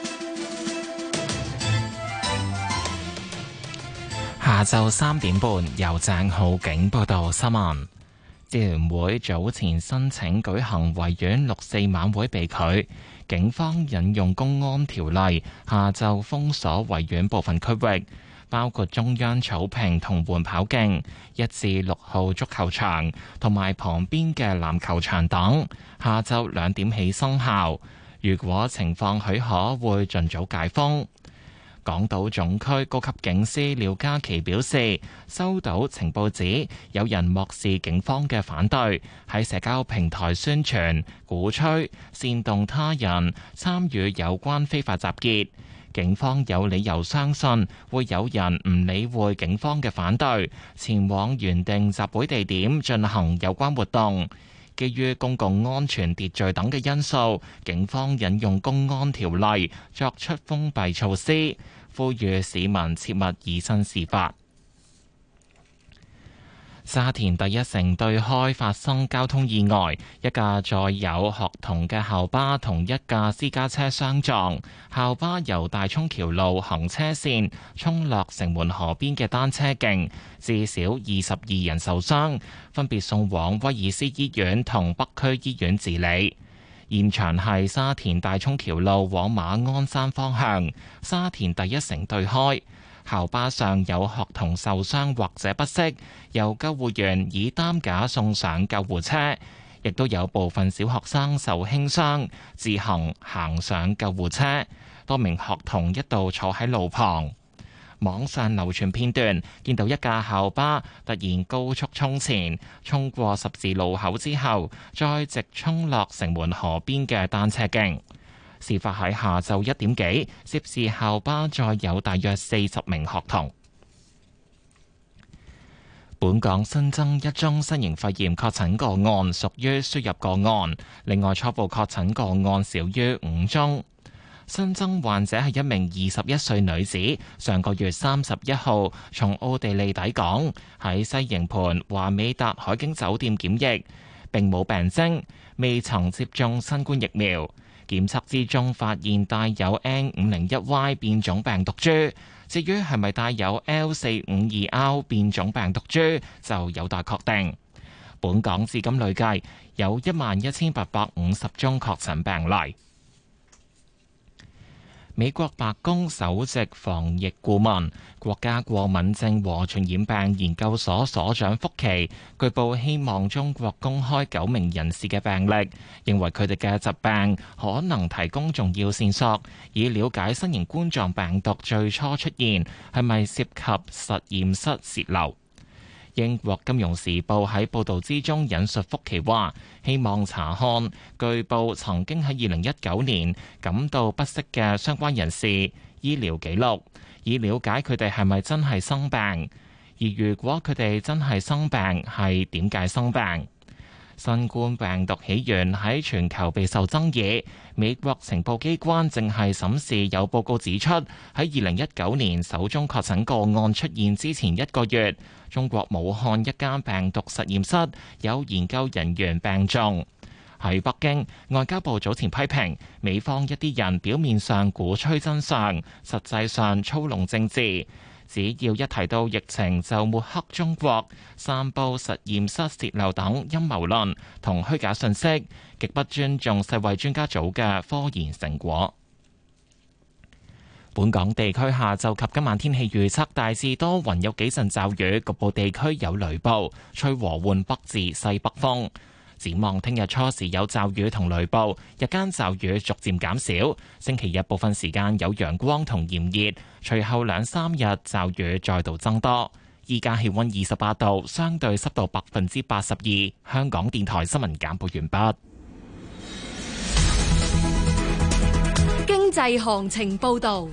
Speaker 1: 下晝3點半，由鄭浩景報道新聞。支聯會早前申請舉行維園6四晚會被拒，警方引用公安條例，下晝封鎖維園部分區域，包括中央草坪同緩跑徑、1至6號足球場同埋旁邊嘅籃球場等，下晝2點起生效。如果情況許可，會盡早解封。港島總區高級警司廖嘉琪表示，收到情報指有人漠視警方嘅反對，喺社交平台宣傳、鼓吹、煽動他人參與有關非法集結。警方有理由相信會有人唔理會警方嘅反對，前往原定集會地點進行有關活動。基於公共安全秩序等嘅因素，警方引用公安條例作出封閉措施，呼籲市民切勿以身試法。沙田第一城對開發生交通意外，一架載有學童嘅校巴同一架私家車相撞，校巴由大涌橋路行車線衝落城門河邊嘅單車徑，至少22人受傷，分別送往威爾斯醫院同北區醫院治理。現場係沙田大涌橋路往馬鞍山方向，沙田第一城對開。校巴上有學童受傷或者不適，由救護員以擔架送上救護車，亦都有部分小學生受輕傷，自行上救護車。多名學童一度坐喺路旁。網上流傳片段，見到一架校巴突然高速衝前，衝過十字路口之後，再直衝落城門河邊嘅單車徑。事發喺下晝1點幾，涉事校巴載有大約40名學童。本港新增1宗新型肺炎確診個案，屬於輸入個案。另外，初步確診個案少於5宗。新增患者係一名21歲女子，上個月31號從奧地利抵港，喺西營盤華美達海景酒店檢疫，並冇病徵，未曾接種新冠疫苗。檢測之中發現帶有 N501Y 變種病毒株，至於係咪帶有 L452R 變種病毒株，就有待確定。本港至今累計有11850宗確診病例。 美國白宮首席防疫顧問、國家過敏症和傳染病研究所所長福奇據報希望中國公開9名人士嘅病歷，認為佢哋嘅疾病可能提供重要線索，以了解新型冠狀病毒最初出現係咪涉及實驗室洩漏。英國金融時報喺報導之中引述福奇話，希望查看據報曾經喺2019年感到不適嘅相關人士醫療記錄，以了解佢哋係咪真係生病，而如果佢哋真係生病，係點解生病。新冠病毒起源喺全球備受爭議，美國情報機關正係審視有報告指出，喺2019年首宗確診個案出現之前1個月，中國武漢一間病毒實驗室有研究人員病重。喺北京，外交部早前批評美方一啲人表面上鼓吹真相，實際上操弄政治。只要一提到疫情就抹黑中國，散佈實驗室洩漏等陰謀論同虛假信息，極不尊重世衛專家組嘅科研成果。本港地區下晝及今晚天氣預測大致多雲，有幾陣驟雨，局部地區有雷暴，吹和緩北至西北風。展望聽日初時有驟雨同雷暴，日間驟雨逐漸減少。星期日部分時間有陽光同炎熱，隨後2-3日驟雨再度增多。依家氣溫28度，相對濕度82%。香港電台新聞簡報完畢。
Speaker 2: 經濟行情報導。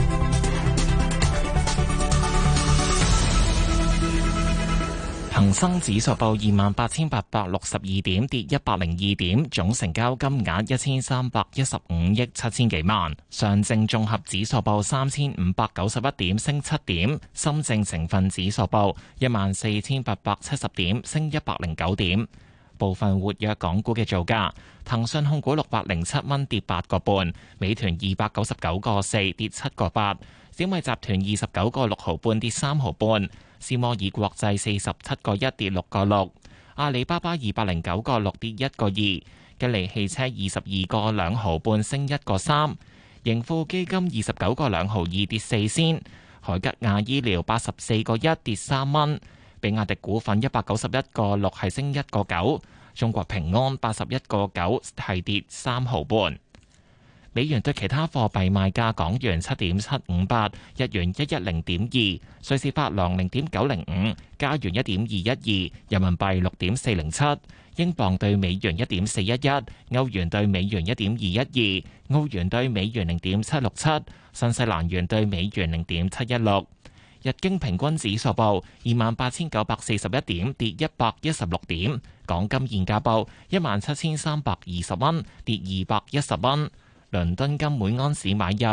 Speaker 1: 恒生指數報28,862點，跌102點，總成交金額1315億7千幾萬。上證綜合指數報3591點，升7點。深證成分指數報14,870點，升109點。部分活躍港股嘅造價：騰訊控股607蚊，跌8個半；美團299個4，跌7個8；小米集團29個6毫半，跌3毫半。斯摩爾國際47個1，跌6個6，阿里巴巴209個6，跌1個2，吉利汽車22個2毫半，升1個3，盈富基金29個2毫2，跌4仙，海吉亞醫療84個1，跌3蚊，比亞迪股份191個6，係升1個9，中國平安81個9，係跌3毫半。美元對其他貨幣賣價：港元7.758，日元110.2，瑞士法郎0.905，加元1.212，人民幣6.407，英鎊對美元1.411，歐元對美元1.212，澳元對美元0.767，新西蘭元對美元0.716。日經平均指數報28,941點，跌116點。港金現價報17,320蚊，跌210蚊。倫敦金每安士買入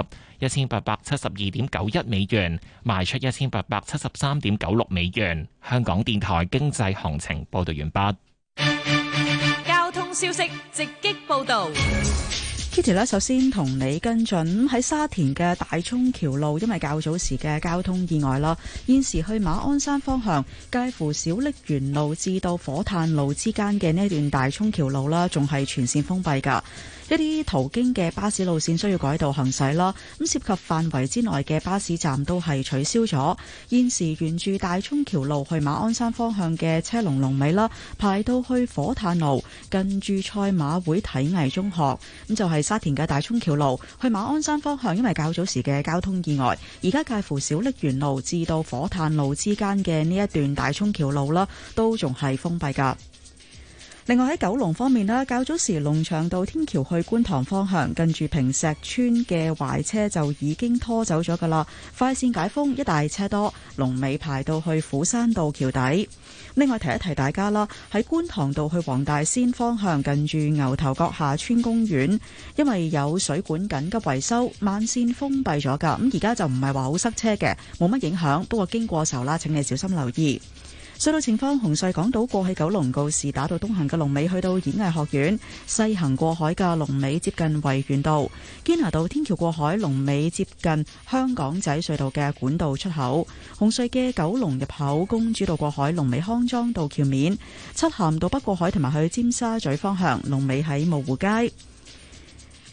Speaker 1: 1872.91美元，賣出1873.96美元。香港電台經濟行情報道完畢。
Speaker 10: 交通消息直擊報道。
Speaker 16: Kitty 咧，首先同你跟進喺沙田嘅大涌橋路，因為較早時嘅交通意外啦，現時去馬鞍山方向介乎小瀝源路至到火炭路之間嘅呢段大涌橋路啦，仲係全線封閉㗎。一啲途經嘅巴士路線需要改道行駛啦，咁涉及範圍之內嘅巴士站都係取消咗。現時沿住大涌橋路去馬鞍山方向嘅車龍尾啦，排到去火炭路近住賽馬會體藝中學。咁就係沙田嘅大涌橋路去馬鞍山方向，因為較早時嘅交通意外，而家介乎小瀝源路至到火炭路之間嘅呢一段大涌橋路啦，都仲係封閉㗎。另外喺九龍方面啦，較早時龍翔道天橋去觀塘方向近住坪石村嘅壞車就已經拖走咗㗎啦，快線解封，一大車多，龍尾排到去虎山道橋底。另外提一提大家啦，喺觀塘道去黃大仙方向近住牛頭角下村公園，因為有水管緊急維修，慢線封閉咗㗎。咁而家就唔係話好塞車嘅，冇乜影響，不過經過時候啦，請你小心留意。隧道情況：紅隧港島過去九龍告士打道東行嘅龍尾去到演藝學院，西行過海嘅龍尾接近維園道；堅拿道天橋過海龍尾接近香港仔隧道嘅管道出口。紅隧嘅九龍入口公主道過海龍尾康莊道橋面，漆咸道北過海同埋去尖沙咀方向龍尾喺蕪湖街。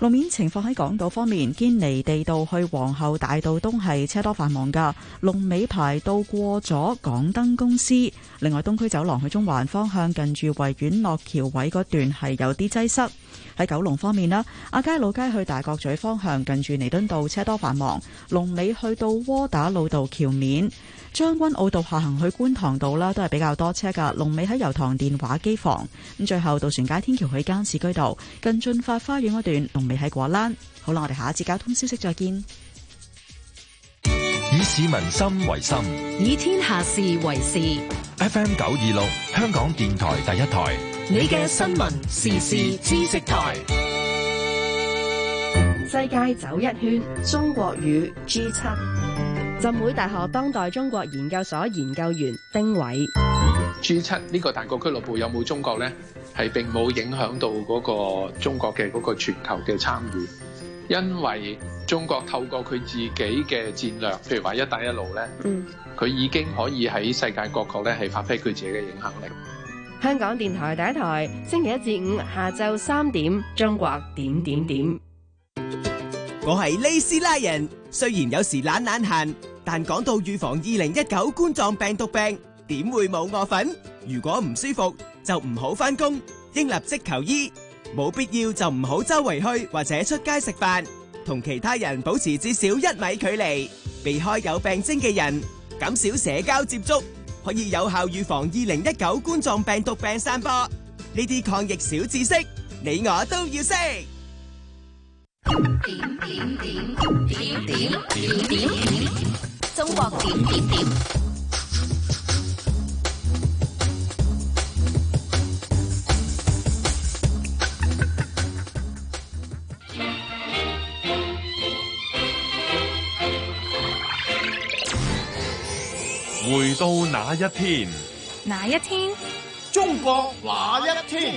Speaker 16: 路面情況喺港島方面，堅尼地道去皇后大道東係車多繁忙㗎，龍尾排到過咗港燈公司。另外，東區走廊去中環方向近住維園落橋位嗰段係有啲擠塞。喺九龍方面啦，亞皆老街去大角咀方向近住彌敦道車多繁忙，龍尾去到窩打老道橋面。將軍澳道下行去觀塘道啦，都係比較多車㗎，龍尾喺油塘電話機房。咁最後渡船街天橋去加士居道近駿發花園嗰段，龍尾喺果欄。好啦，我哋下一節交通消息再見。
Speaker 17: 以市民心為心，
Speaker 18: 以天下事為事。
Speaker 17: FM 926，香港電台第一台，
Speaker 18: 你嘅新聞時事知識台。
Speaker 12: 世界走一圈，中國與 G7。浸會大學當代中國研究所研究員丁偉
Speaker 19: G7 呢個大國俱樂部有冇中國呢？係並冇影響到嗰個中國嘅嗰個全球嘅參與，因為中國透過佢自己嘅戰略，譬如話一帶一路呢，佢已經可以喺世界各國呢係發揮佢自己嘅影響力。
Speaker 12: 香港電台第一台，星期一至五下晝3點，中國點點點。
Speaker 20: 我係利斯拉人，雖然有時懶閒，但講到預防2019冠狀病毒病，點會冇我份？如果唔舒服就唔好返工，應立即求醫，冇必要就唔好周圍去或者出街食飯，同其他人保持至少1米距離，避開有病徵嘅人，減少社交接觸，可以有效預防2019冠狀病毒病散播。呢啲抗疫小知識，你我都要識。
Speaker 18: 中國點點點。
Speaker 17: 回到那一天，
Speaker 18: 哪一天？
Speaker 14: 中國哪一天？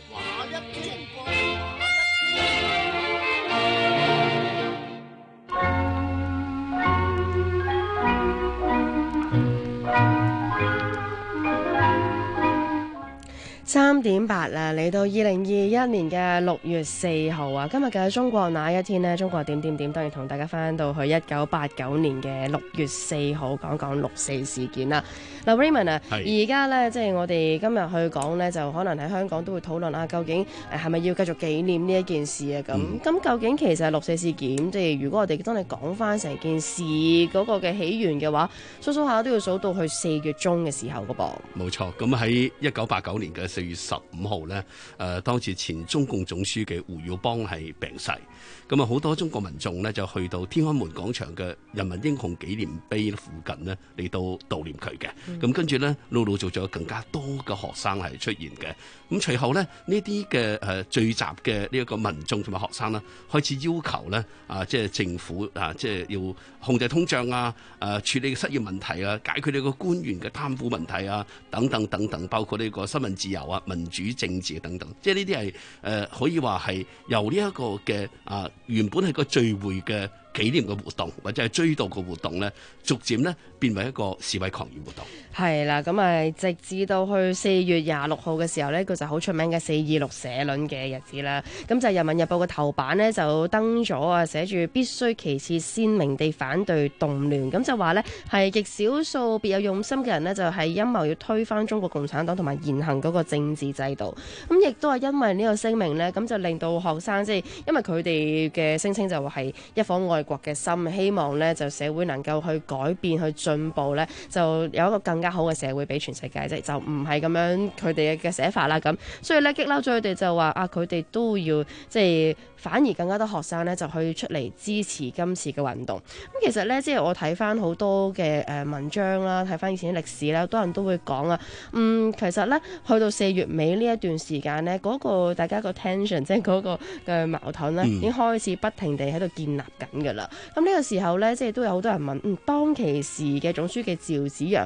Speaker 12: 3點8啦，嚟到2021年嘅6月4號啊！今日嘅中國那一天呢？中國點點點，當然同大家翻到去1989年嘅6月4號，講講六四事件啦。嗱 Raymond 啊，而家呢，即係我哋今日去講呢，就可能喺香港都會討論啊，究竟係咪要繼續紀念呢一件事啊？咁究竟其實六四事件，即係如果我哋真係講翻成件事嗰個嘅起源嘅話，數下都要數到去4月中嘅時候噶噃。
Speaker 13: 冇錯，咁喺1989年嘅4月15號呢，當時前中共總書記胡耀邦係病逝，咁啊好多中國民眾呢就去到天安門廣場嘅人民英雄紀念碑附近呢嚟到悼念佢嘅，咁跟住呢，陸陸續續有更加多嘅學生係出現嘅，咁隨後呢，呢啲嘅聚集嘅呢一個民眾同埋學生呢，開始要求呢即係政府即係要控制通脹啊，處理失業問題啊，解決呢個官員嘅貪腐問題啊，等等等等，包括呢個新聞自由啊、民主政治等等，即係呢啲係可以話係由呢一個嘅原本係個聚會嘅紀念嘅活動或者係追悼嘅活動咧，逐漸咧變為一個示威抗議活動。
Speaker 12: 係啦，咁啊直至到去4月26號嘅時候呢，佢就好出名嘅426社論嘅日子啦。咁就《人民日報》嘅頭版呢，就登咗啊，寫住必須旗幟鮮明地反對動亂。咁就話呢，係極少數別有用心嘅人呢，就係陰謀要推翻中國共產黨同埋現行嗰個政治制度。咁亦都係因為呢個聲明呢，咁就令到學生即係因為佢哋嘅聲稱就係一顆愛國嘅心，希望呢就社會能夠去改變去進步呢，就有一個更加好嘅社會俾全世界啫，就唔係咁樣佢哋嘅寫法啦。咁所以咧激嬲咗佢哋就話佢哋都要即係反而更加多學生咧就去出嚟支持今次嘅運動。咁其實咧即係我睇翻好多嘅文章啦，睇翻以前啲歷史咧，好多人都會講啊，其實咧去到4月尾呢一段時間咧，嗰個大家個 tension 即係嗰個嘅矛盾咧，已經開始不停地喺度建立緊㗎啦。咁呢個時候咧，即係都有好多人問，當其時嘅總書記趙紫陽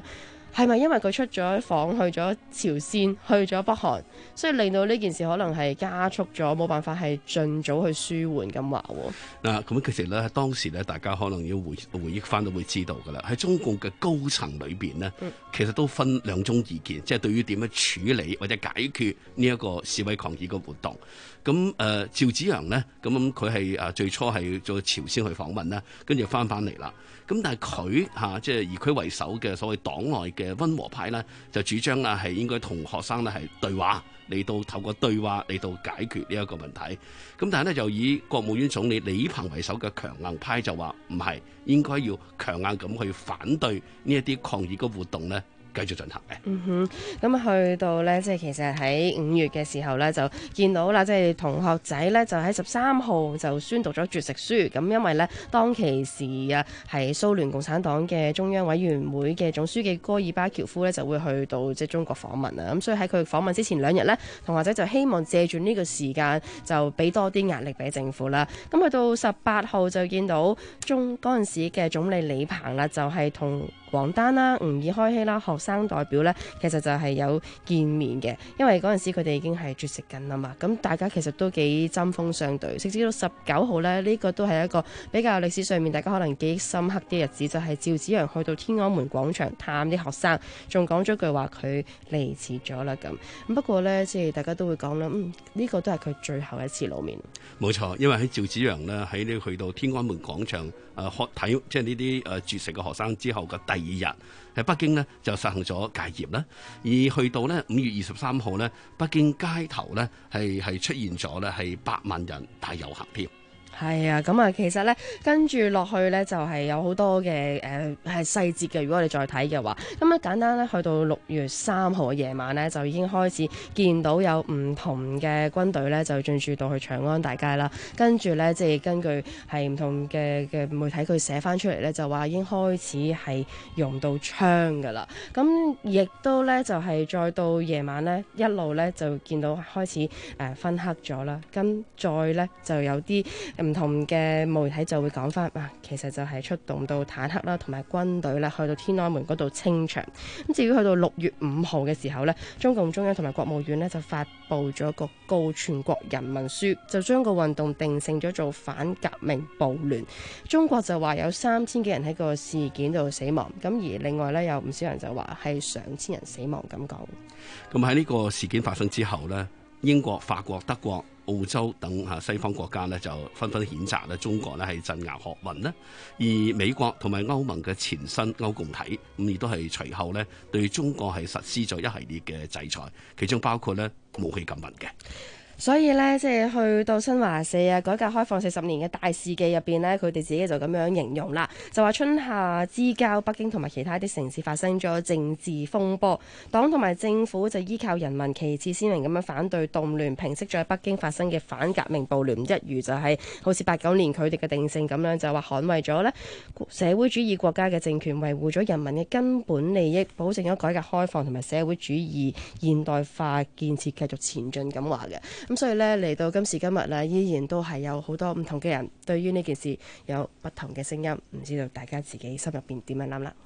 Speaker 12: 係咪因為佢出咗訪去咗朝鮮去咗北韓，所以令到呢件事可能係加速咗，冇辦法係盡早去舒緩咁話喎？
Speaker 13: 嗱，咁其實咧當時咧，大家可能要回憶翻都會知道㗎啦。喺中共嘅高層裏邊呢，其實都分兩種意見，即係對於點樣處理或者解決呢一個示威抗議嘅活動。咁趙紫陽呢，咁佢係最初係做朝鮮去訪問啦，跟住翻嚟啦。咁但係佢即係以佢為首嘅所謂黨內嘅溫和派呢，就主張啦係應該同學生呢係對話，嚟到透過對話嚟到解決呢一個問題。咁但係呢，就以國務院總理李鵬為首嘅強硬派就話唔係，應該要強硬咁去反對呢一啲抗議嘅活動呢，繼續進行嘅。
Speaker 12: 咁去到呢，即係其實喺5月嘅時候呢，就見到啦，即係同學仔呢，就喺13號就宣讀咗絕食書。咁因為呢，當其時啊，係蘇聯共產黨嘅中央委員會嘅總書記戈爾巴喬夫呢，就會去到即係中國訪問啊。咁所以喺佢訪問之前2日呢，同學仔就希望借住呢個時間就俾多啲壓力俾政府啦。咁去到18號就見到嗰陣時嘅總理李鵬啦，就係同王丹啦、吾爾開希啦、學生代表呢，其實就係有見面嘅，因為嗰陣時佢哋已經係絕食緊啦嘛，咁大家其實都幾針鋒相對。直至到19號呢，呢個都係一個比較歷史上面大家可能記憶深刻啲日子，就係趙紫陽去到天安門廣場探啲學生，仲講咗句話佢嚟遲咗啦咁。不過呢，即係大家都會講啦，呢個都係佢最後一次露面。
Speaker 13: 冇錯，因為喺趙紫陽呢，喺呢去到天安門廣場睇即係呢啲絕食嘅學生之後嘅第2日，喺北京呢就實行咗戒嚴啦。而去到呢5月23號呢，北京街頭呢係出現咗呢係8萬人大遊行添。
Speaker 12: 係啊，咁啊，其實咧跟住落去咧就係有好多嘅係細節嘅。如果我哋再睇嘅話，咁啊簡單咧，去到6月3號嘅夜晚咧，就已經開始見到有唔同嘅軍隊咧就進駐到去長安大街啦。跟住咧，即係根據係唔同嘅媒體佢寫翻出嚟咧，就話已經開始係用到槍噶啦。咁亦都咧就係再到夜晚咧，一路咧就見到開始分黑咗啦。咁再咧就有啲唔同嘅媒體就會講翻其實就係出動到坦克啦，同埋軍隊啦，去到天安門嗰度清場。咁至於去到6月5號嘅時候呢，中共中央同埋國務院呢就發布咗個告全國人民書，就將個運動定性咗做反革命暴亂。中國就話有3000幾人喺個事件度死亡，咁而另外呢，有唔少人就話係上千人死亡咁講。
Speaker 13: 咁喺呢個事件發生之後呢，英國、法國、德國、澳洲等西方國家呢就紛紛譴責咧中國咧係鎮壓學運啦，而美國同埋歐盟嘅前身歐共體咁亦都係隨後咧對中國係實施咗一系列嘅制裁，其中包括咧武器禁運嘅。
Speaker 12: 所以呢，即係去到新華社啊，改革開放40年嘅大事記入邊呢，佢哋自己就咁樣形容啦，就話春夏之交，北京同埋其他啲城市發生咗政治風波，黨同埋政府就依靠人民旗幟鮮明咁樣反對動亂，平息咗喺北京發生嘅反革命暴亂，一如就係好似89年佢哋嘅定性咁樣，就話捍衛咗呢社會主義國家嘅政權，維護咗人民嘅根本利益，保證咗改革開放同埋社會主義現代化建設繼續前進咁話嘅。咁所以咧嚟到今時今日咧，依然都係有好多唔同嘅人對於呢件事有不同嘅聲音，唔知道大家自己心入邊點樣諗啦。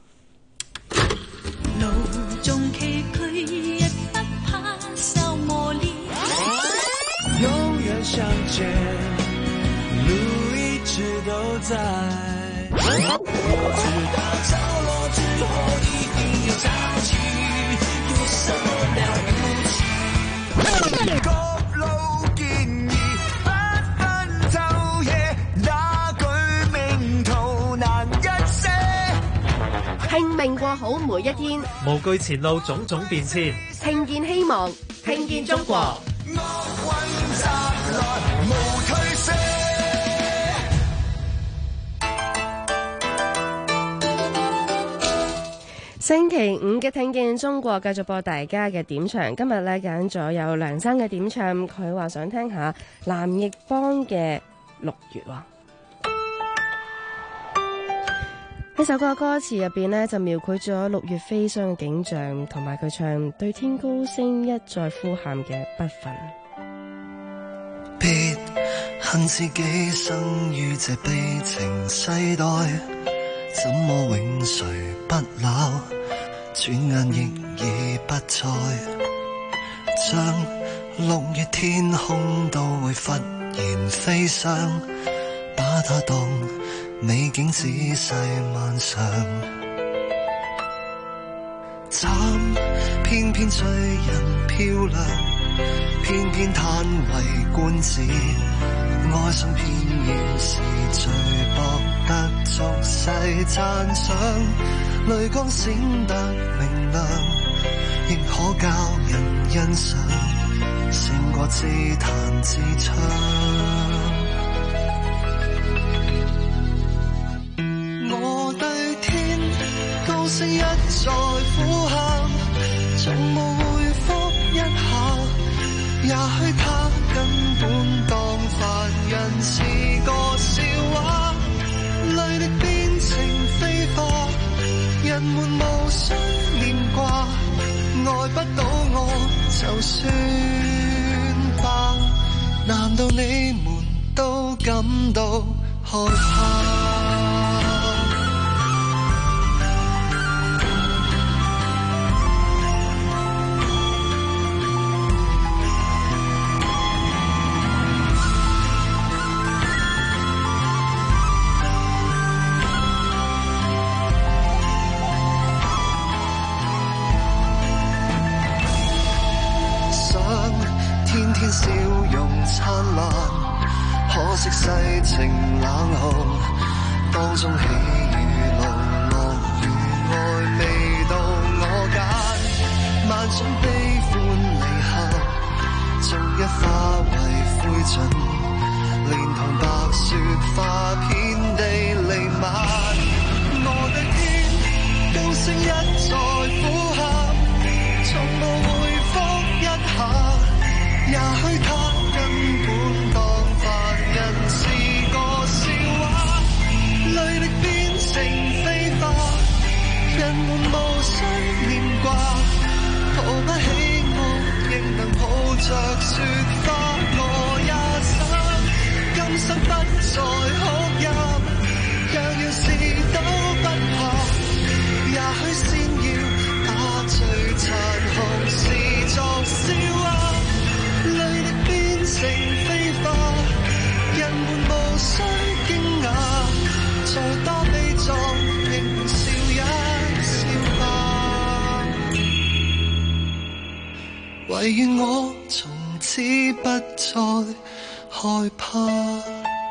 Speaker 18: 路縱崎嶇，亦不怕受磨練。永遠相見，路一直都在。我知道角落之後一定有交集，有什麼了不起？
Speaker 12: 拼命過好每一天，
Speaker 21: 無懼前路種種變遷，
Speaker 12: 聽見希望，聽見中國。星期5嘅聽見中國繼續播大家嘅點唱，今日咧揀咗有梁生嘅點唱，佢話想聽下藍奕邦嘅6月喎。呢首歌歌詞入邊呢，就描繪咗6月飛霜嘅景象，同埋佢唱對天高聲一再呼喊嘅不忿。
Speaker 22: 別恨自己生於這悲情世代，怎麼永垂不朽？ 轉眼亦已不再。將6月天空都會忽然飛上，把它當美景仔細漫上。慘，偏偏醉人漂亮，偏偏嘆為觀止。愛上偏要是最博得俗世讚賞，淚光閃得明亮，亦可教人欣賞，勝過自彈自唱。我對天高聲一再呼喊，從無回覆一下，也許他根本當凡人是個笑話，淚滴變成飛花，人們無需念掛，愛不到我就算吧，難道你們都感到害怕？天天笑容燦爛，可惜世情冷酷，當中喜與怒，樂與愛未到我間，萬種悲歡離合，逐一化為灰燼，連同白雪花遍地彌漫。我的天高聲一再呼喊，從無回覆一下，也許他根本當凡人是個笑話，淚滴變成飛花，人們無需念掛，抱不起我仍能抱着雪花。我也想今生不再哭泣，樣樣事都不怕，也許先要把最殘酷視作笑話，淚滴變成飛花，人們無需驚訝，再多悲壯仍能笑一笑吧，唯願我從此不再害怕。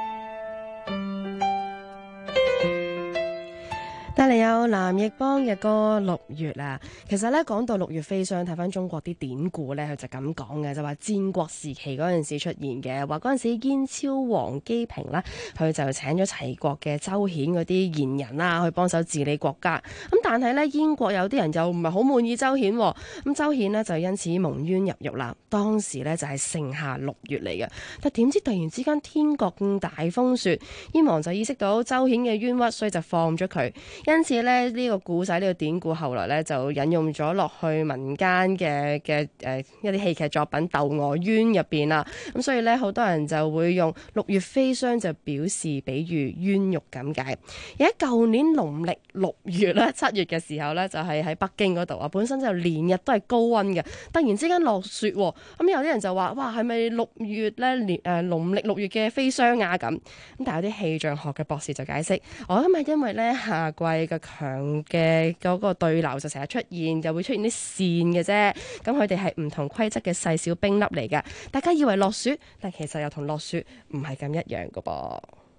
Speaker 12: 帶嚟有藍奕邦嘅歌《6月》啊，其實咧講到6月飛霜，睇翻中國啲典故咧，佢就咁講嘅，就話戰國時期嗰陣時出現嘅，話嗰陣時燕昭王姬平啦，佢就請咗齊國嘅周衍嗰啲賢人啦，去幫手治理國家。咁但係咧燕國有啲人就唔係好滿意周衍，咁周衍呢，就因此蒙冤入獄啦。當時咧就係盛夏6月嚟嘅，但點知突然之間天降大風雪，燕王就意識到周衍嘅冤屈，所以就放咗佢。因此咧，呢個故仔呢個典故後來咧就引用咗落去民間嘅一啲戲劇作品《竇娥冤》入邊啦。咁所以咧，好多人就會用6月飛霜就表示比喻冤獄咁解。而喺舊年農曆6月咧7月嘅時候咧，就係喺北京嗰度啊，本身就連日都係高溫嘅，突然之間落雪喎。咁有啲人就話：哇，係咪6月咧農曆6月嘅飛霜啊？咁但係有啲氣象學嘅博士就解釋，我諗係因為咧夏季嘅強嘅嗰個對流就成日出現，就會出現啲線嘅啫。咁佢哋係唔同規則嘅細小冰粒嚟㗎。大家以為落雪，但其實又同落雪唔係咁一樣㗎噃。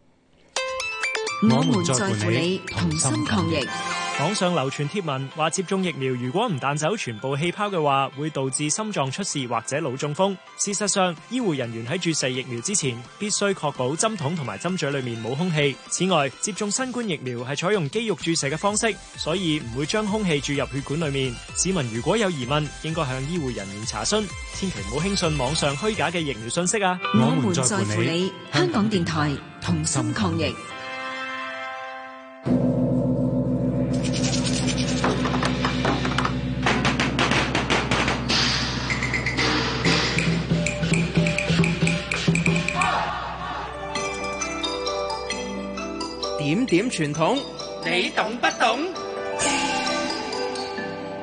Speaker 3: 我們在乎你，同心抗疫。
Speaker 21: 網上流傳貼文話，接種疫苗如果唔彈走全部氣泡嘅話，會導致心臟出事或者腦中風。事實上，醫護人員喺注射疫苗之前，必須確保針筒同埋針嘴裏面冇空氣。此外，接種新冠疫苗係採用肌肉注射嘅方式，所以唔會將空氣注入血管裏面。市民如果有疑問，應該向醫護人員查詢，千祈唔好輕信網上虛假嘅疫苗信息啊！
Speaker 3: 我們在乎你，香港電台同心抗疫。
Speaker 14: 點點傳統，你懂不懂？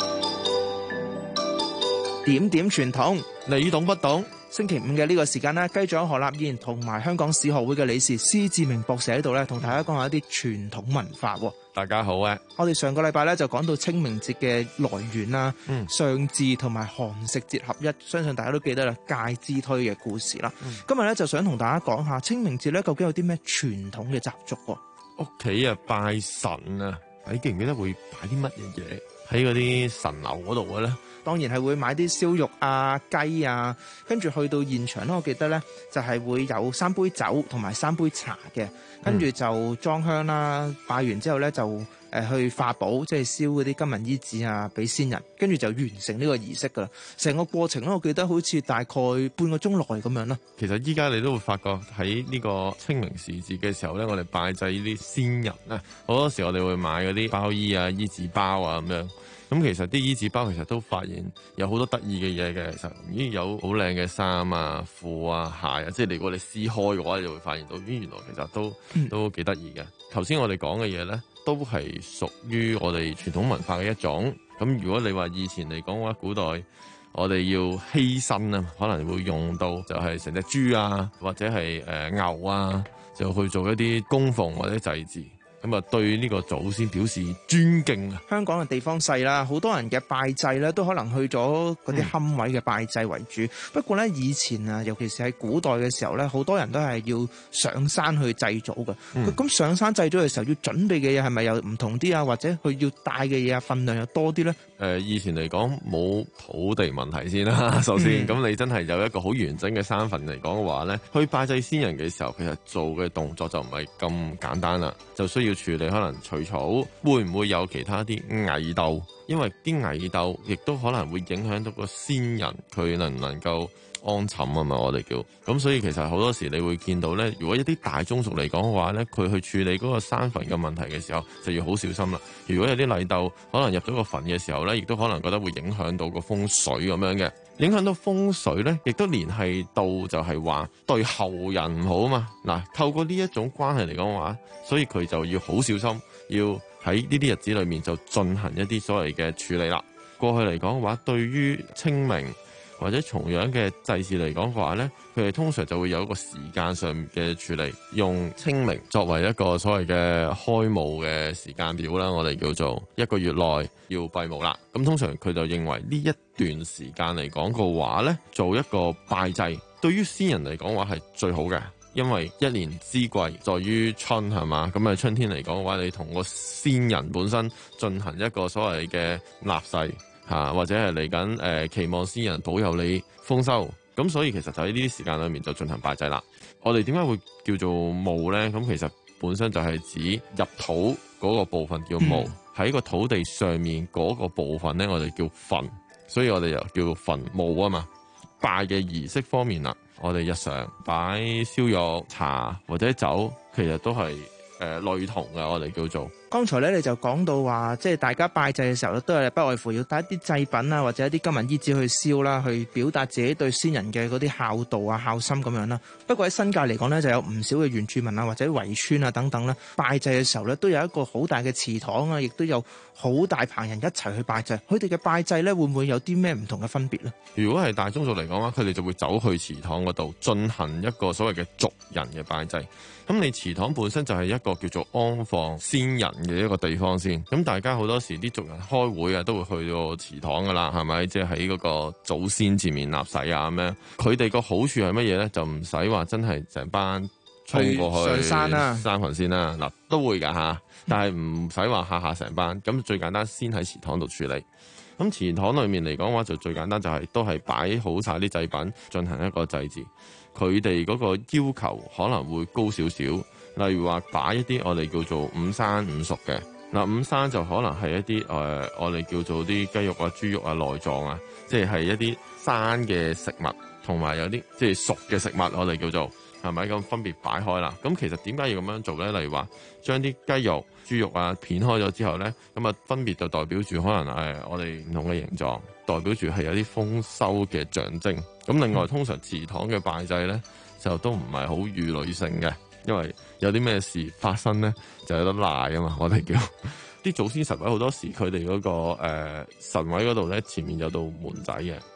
Speaker 5: 點點傳統，你懂不懂？星期五嘅呢個時間呢，雞長何立燕同埋香港史學會嘅理事施志明博士喺度呢，同大家講下一啲傳統文化。
Speaker 6: 大家好啊！
Speaker 5: 我哋上個禮拜呢，就講到清明節嘅來源啦，上巳同埋寒食節合一，相信大家都記得啦，介之推嘅故事啦。今日呢，就想同大家講下清明節呢，究竟有啲咩傳統嘅習俗？
Speaker 6: 屋企啊拜神啊，你記唔記得會擺啲乜嘢喺嗰啲神樓嗰度嘅咧？
Speaker 5: 當然係會買啲燒肉啊、雞啊，跟住去到現場咧，我記得咧就係會有3杯酒同埋3杯茶嘅，跟住就裝香啦，拜完之後咧就去化寶，即係燒嗰啲金銀衣紙啊，俾先人，跟住就完成呢個儀式噶啦。成個過程咧，我記得好似大概半個鐘內咁樣啦。
Speaker 6: 其實依家你都會發覺喺呢個清明時節嘅時候咧，我哋拜祭呢啲先人咧，好多時我哋會買嗰啲包衣啊、衣紙包啊咁樣。咁其實啲衣紙包其實都發現有好多得意嘅嘢嘅，其實咦有好靚嘅衫啊、褲啊、鞋啊，即係如果你撕開嘅話，你就會發現到原來其實都幾得意嘅。頭先我哋講嘅嘢咧，都係屬於我哋傳統文化嘅一種。咁如果你話以前嚟講嘅話，古代我哋要犧牲啊，可能會用到就係成隻豬啊，或者係牛啊，就去做一啲供奉或者祭祀。咁啊，對呢個祖先表示尊敬啊！
Speaker 5: 香港嘅地方細啦，好多人嘅拜祭咧都可能去咗嗰啲龕位嘅拜祭為主。不過咧，以前啊，尤其是喺古代嘅時候咧，好多人都係要上山去祭祖嘅。咁上山祭祖嘅時候，要準備嘅嘢係咪又唔同啲啊？或者佢要帶嘅嘢啊，份量又多啲咧？
Speaker 6: 以前嚟講冇土地問題先啦，首先咁你真係有一個好完整嘅山墳嚟講嘅話咧，去拜祭先人嘅時候，其實做嘅動作就唔係咁簡單啦，就需要處理可能除草，會唔會有其他啲蟻竇？因為啲蟻竇亦都可能會影響到個先人佢能唔能夠安寢啊嘛，我哋叫咁，所以其實好多時你會見到咧，如果一啲大宗族嚟講嘅話咧，佢去處理嗰個山墳嘅問題嘅時候，就要好小心啦。如果有啲蟻竇可能入咗個墳嘅時候咧，亦都可能覺得會影響到個風水咁樣嘅，影響到風水咧，亦都聯繫到就係話對後人唔好啊嘛。嗱，透過呢一種關係嚟講嘅話，所以佢就要好小心，要喺呢啲日子裏面就進行一啲所謂嘅處理啦。過去嚟講嘅話，對於清明或者重陽嘅祭祀嚟講嘅話咧，佢哋通常就會有一個時間上嘅處理，用清明作為一個所謂嘅開墓嘅時間表啦，我哋叫做1個月內要閉墓啦。咁通常佢就認為呢一段時間嚟講嘅話咧，做一個拜祭，對於先人嚟講嘅話係最好嘅，因為一年之計在於春係嘛，咁啊春天嚟講嘅話，你同個先人本身進行一個所謂嘅立誓。或者係嚟緊期望先人保佑你豐收，咁所以其實就喺呢啲時間裏面就進行拜祭啦。我哋點解會叫做墓呢？咁其實本身就係指入土嗰個部分叫墓，喺個土地上面嗰個部分呢，我哋叫墳，所以我哋又叫墳墓啊嘛。拜嘅儀式方面啦，我哋日常擺燒肉、茶或者酒，其實都係類同嘅，我哋叫做。
Speaker 5: 剛才咧你就講到話，即係大家拜祭嘅時候都係不外乎要帶一啲祭品啊，或者一啲金銀衣紙去燒啦，去表達自己對先人嘅嗰啲孝道啊、孝心咁樣啦。不過喺新界嚟講咧，就有唔少嘅原住民啊，或者圍村啊等等啦，拜祭嘅時候咧都有一個好大嘅祠堂啊，亦都有好大棚人一齊去拜祭。佢哋嘅拜祭咧會唔會有啲咩唔同嘅分別咧？
Speaker 6: 如果係大宗族嚟講啊，佢哋就會走去祠堂嗰度進行一個所謂嘅族人嘅拜祭。咁你祠堂本身就係一個叫做安放先人嘅一個地方先，咁大家好多時啲族人開會啊，都會去到祠堂噶啦，係咪？即係喺嗰個祖先前面立誓啊咁樣。佢哋個好處係乜嘢咧？就唔使話真係成班衝過去上山啦，山墳先啦。嗱，都會噶吓，但係唔使話下下成班。咁最簡單，先喺祠堂度處理。咁祠堂裏面嚟講嘅話，就最簡單就係都係擺好晒啲祭品，進行一個祭祀。佢哋嗰個要求可能會高少少，例如話擺一啲我哋叫做五生五熟嘅。嗱，五生就可能係一啲我哋叫做啲雞肉啊、豬肉啊、內臟啊，即係一啲生嘅食物，同埋有啲即係熟嘅食物，我哋叫做係咪咁分別擺開啦？咁其實點解要咁樣做咧？例如話將啲雞肉、豬肉啊片開咗之後咧，咁啊分別就代表住可能我哋唔同嘅形狀，代表住係有啲豐收嘅象徵。咁另外通常祠堂嘅拜祭咧，就都唔係好遇女性嘅，因為有啲咩事發生咧，就有得賴啊嘛。我哋叫啲祖先神位好多時佢哋嗰個神位嗰度咧，前面有道門仔嘅。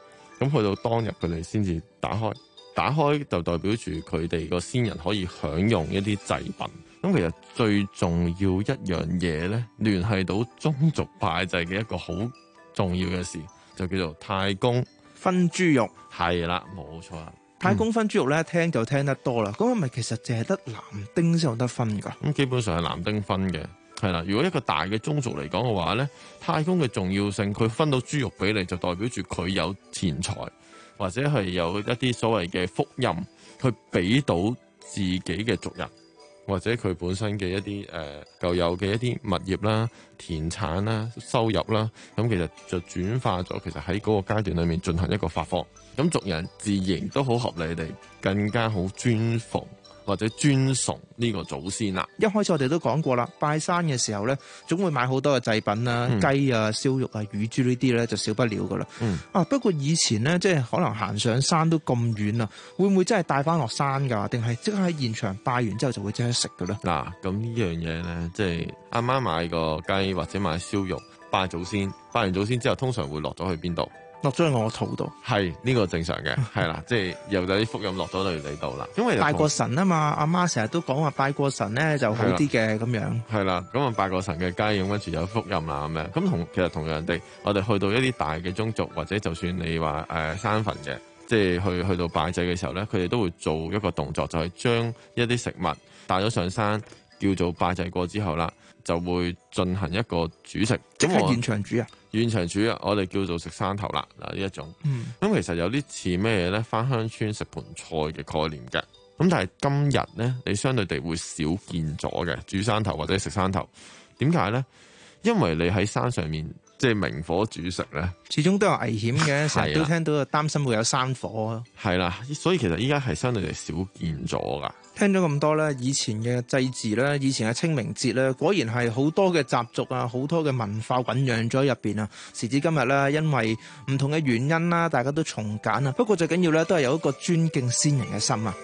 Speaker 6: 咁去到當日佢哋先至打開，打開就代表住佢哋個先人可以享用一啲祭品。咁其實最重要一樣嘢咧，聯繫到宗族拜祭嘅一個好重要嘅事，就叫做太公
Speaker 5: 分豬肉。
Speaker 6: 係啦，冇錯啦。
Speaker 5: 太公分豬肉咧，聽就聽得多啦。咁係咪其實淨係得男丁先有得分㗎？
Speaker 6: 咁基本上係男丁分嘅，係啦。如果一個大嘅宗族嚟講嘅話咧，太公嘅重要性，佢分到豬肉俾你，就代表住佢有錢財，或者係有一啲所謂嘅福蔭，去俾到自己嘅族人。或者佢本身嘅一啲舊有嘅一啲物業啦、田產啦、收入啦，咁其實就轉化咗，其實喺嗰個階段裏面進行一個發放，咁族人自然都好合理地更加好尊奉或者尊崇呢個祖先啦。
Speaker 5: 一開始我哋都講過啦，拜山嘅時候咧，總會買好多嘅祭品啦，雞啊、燒肉啊、乳豬呢啲咧就少不了噶啦。不過以前咧，即係可能行上山都咁遠啊，會唔會真係帶翻落山㗎？定係即刻喺現場拜完之後就會即刻食㗎咧？
Speaker 6: 嗱，咁呢樣嘢咧，即係啱啱買個雞或者買燒肉拜祖先，拜完祖先之後，通常會落咗去邊度？
Speaker 5: 落咗喺我肚度，
Speaker 6: 係呢個正常嘅，係啦，即係又有啲福音落咗嚟你度啦。因為
Speaker 5: 拜過神啊嘛，阿媽成日都講話拜過神咧就好啲嘅咁樣。係啦，
Speaker 6: 咁啊拜過神嘅雞咁跟住有福音啦咁樣。咁其實同樣地，我哋去到一啲大嘅宗族，或者就算你話山墳嘅，即係去到拜祭嘅時候咧，佢哋都會做一個動作，就係將一啲食物帶咗上山，叫做拜祭過之後啦，就會進行一個煮食。
Speaker 5: 即係現場煮啊？
Speaker 6: 現場煮啊，我哋叫做食山頭啦嗱，呢一種。咁其實有啲似咩嘢咧？返鄉村食盤菜嘅概念嘅。咁但係今日咧，你相對地會少見咗嘅煮山頭或者食山頭。點解咧？因為你喺山上面即係明火煮食咧，
Speaker 5: 始終都有危險嘅，成日都聽到擔心會有山火。
Speaker 6: 係啦，所以其實依家係相對地少見咗噶。
Speaker 5: 聽咗咁多咧，以前嘅祭祀咧，以前嘅清明節咧，果然係好多嘅習俗啊，好多嘅文化醖釀咗入邊啊。時至今日咧，因為唔同嘅原因啦，大家都重簡啊。不過最緊要咧，都係有一個尊敬先人嘅心啊。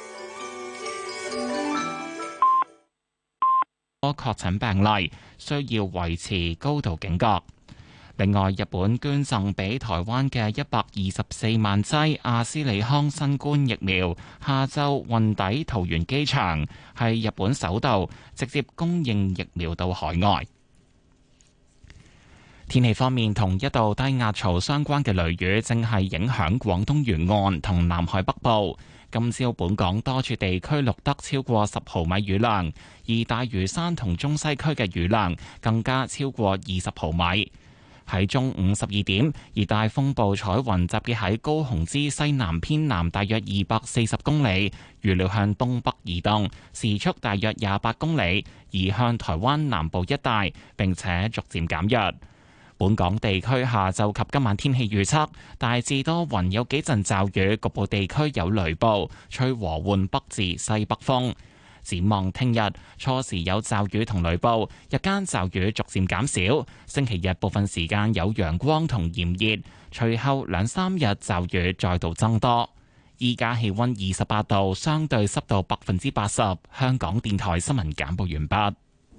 Speaker 1: 多確診病例需要維持高度警覺。另外，日本捐贈俾台灣嘅124萬劑阿斯利康新冠疫苗，下晝運抵桃園機場，係日本首度直接供應疫苗到海外。天氣方面，同一道低壓槽相關嘅雷雨正係影響廣東沿岸同南海北部。今朝本港多處地區錄得超過10毫米雨量，而大嶼山同中西區嘅雨量更加超過20毫米。喺中午12點，熱帶風暴彩雲集結喺高雄之西南偏南大約240公里，預料向東北移動，時速大約28公里，移向台灣南部一帶，並且逐漸減弱。本港地區下晝及今晚天氣預測，大致多雲，有幾陣驟雨，局部地區有雷暴，吹和緩北至西北風。展望聽日初時有驟雨同雷暴，日間驟雨逐漸減少。星期日部分時間有陽光同炎熱，隨後2-3日驟雨再度增多。依家氣溫28度，相對濕度80%。香港電台新聞簡報完畢。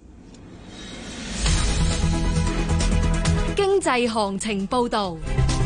Speaker 2: 經濟行情報道。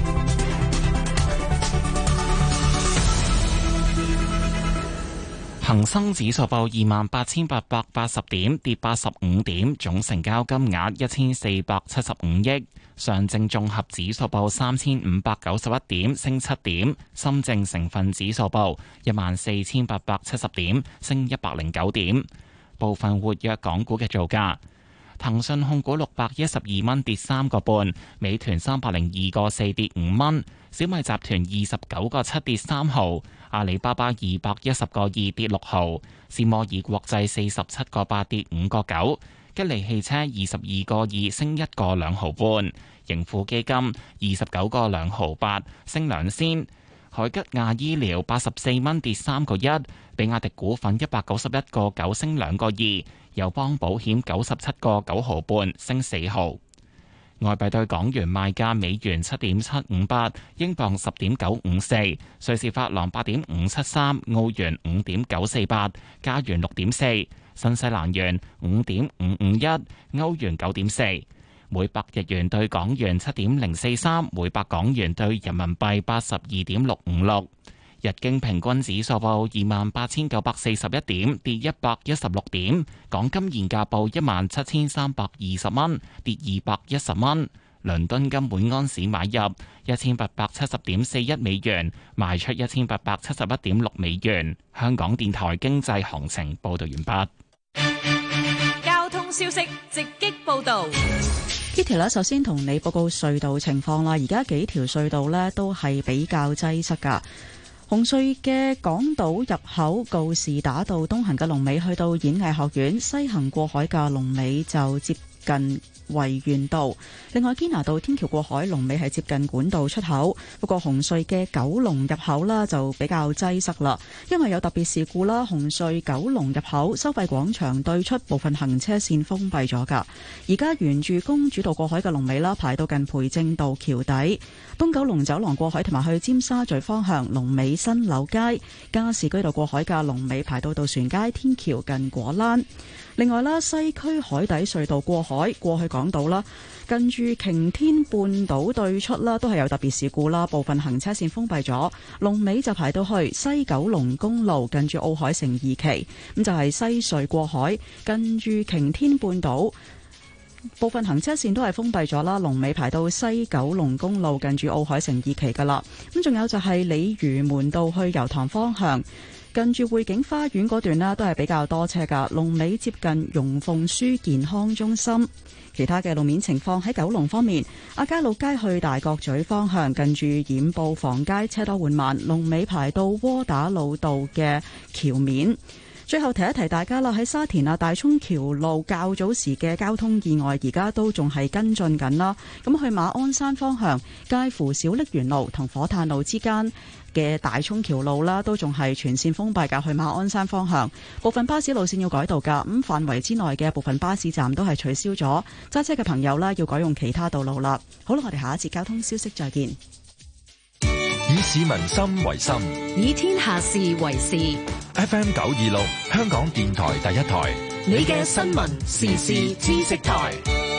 Speaker 1: 恒生指數報28,880點，跌85點，總成交金額1475億。上證綜合指數報3591點，升7點。深證成分指數報14,870點，升109點。部分活躍港股嘅造價：騰訊控股612蚊，跌3個半；美團302個4，跌5蚊；小米集團29個7，跌3毫。阿里巴巴210個2，跌6毫，斯摩爾國際47個8，跌5個9，吉利汽車22個2，升1個2毫半，盈富基金29個2毫8，升2仙，海吉亞醫療84蚊，跌3個1，比亞迪股份191個9，升2個2，友邦保險97個9毫半，升4毫。外幣對港元賣價：美元7.758，英鎊10.954，瑞士法郎8.573，澳元5.948，加元6.4，新西蘭元5.551，歐元9.4， 每百日元對港元7.043，每百港元對人民幣82.656。日經平均指數報28,941點，跌116點。港金現價報17,320蚊，跌210蚊。倫敦金每安士買入1870.41美元，賣出1871.6美元。香港電台經濟行情報道完畢。
Speaker 10: 交通消息直擊報道。
Speaker 16: Kitty 啦，首先同你報告隧道情況啦。而家幾條隧道呢都係比較擠塞㗎。紅隧嘅港島入口告士打道東行嘅龍尾去到演藝學院，西行過海嘅龍尾就接近維園道。另外堅拿道天橋過海龍尾係接近管道出口。不過紅隧嘅九龍入口啦就比較擠塞啦，因為有特別事故啦。紅隧九龍入口收費廣場對出部分行車線封閉咗㗎。而家沿住公主道過海嘅龍尾啦排到近培正道橋底。東九龍走廊過海同埋去尖沙咀方向龍尾新柳街。加士居道過海嘅龍尾排到渡船街天橋近果欄。另外啦，西區海底隧道過海過去港島啦，近住擎天半島對出啦，都係有特別事故啦，部分行車線封閉咗，龍尾就排到去西九龍公路近住奧海城2期，咁就係西隧過海近住擎天半島。部分行車線都係封閉咗啦，龍尾排到西九龍公路近住奧海城2期噶啦。咁仲有就係鯉魚門道去油塘方向，近住匯景花園嗰段啦，都係比較多車噶，龍尾接近容鳳書健康中心。其他嘅路面情況喺九龍方面，亞皆老街去大角咀方向，近住染布房街車多緩慢，龍尾排到窩打老道嘅橋面。最後提一提大家啦，喺沙田大涌橋路較早時嘅交通意外，而家都仲係跟進緊啦。咁去馬鞍山方向，介乎小瀝源路同火炭路之間嘅大涌橋路啦，都仲係全線封閉㗎。去馬鞍山方向，部分巴士路線要改道㗎。咁範圍之內嘅部分巴士站都係取消咗，揸車嘅朋友啦要改用其他道路啦。好啦，我哋下一節交通消息再見。
Speaker 17: 以市民心為心，
Speaker 3: 以天下事為事。
Speaker 17: FM 926，香港電台第一台，
Speaker 3: 你嘅新聞時事知識台。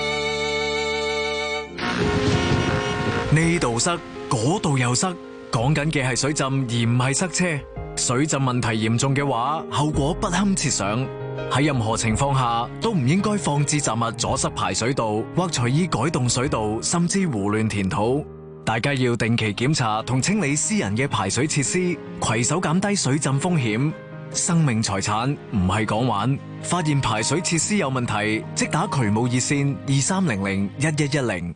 Speaker 7: 呢度塞，嗰度又塞，講緊嘅係水浸而唔係塞車。水浸問題嚴重嘅話，後果不堪設想。喺任何情況下都唔應該放置雜物阻塞排水道，或隨意改動水道，甚至胡亂填土。大家要定期檢查同清理私人嘅排水設施，攜手減低水浸風險。生命財產唔係講玩，發現排水設施有問題，即打渠務熱線23001110。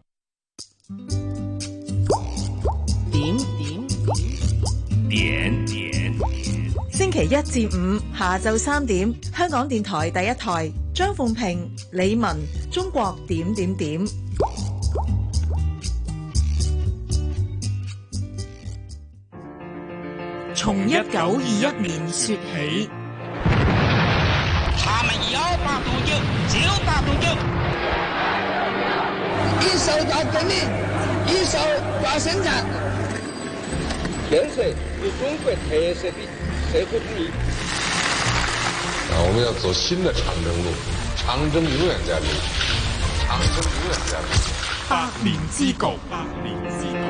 Speaker 22: 點。
Speaker 11: 星期一至五下晝3點，香港電台第一台，張鳳平、李文，中國點點點。從1921年說起，
Speaker 9: 他們有把毒酒，就把毒酒。
Speaker 23: 一手搞革命，一手搞生產。天水有中國特色的社會主義。
Speaker 24: 我們要走新的長征路，長征永遠在路，長征永遠在路。
Speaker 14: 百年之局，百年之局。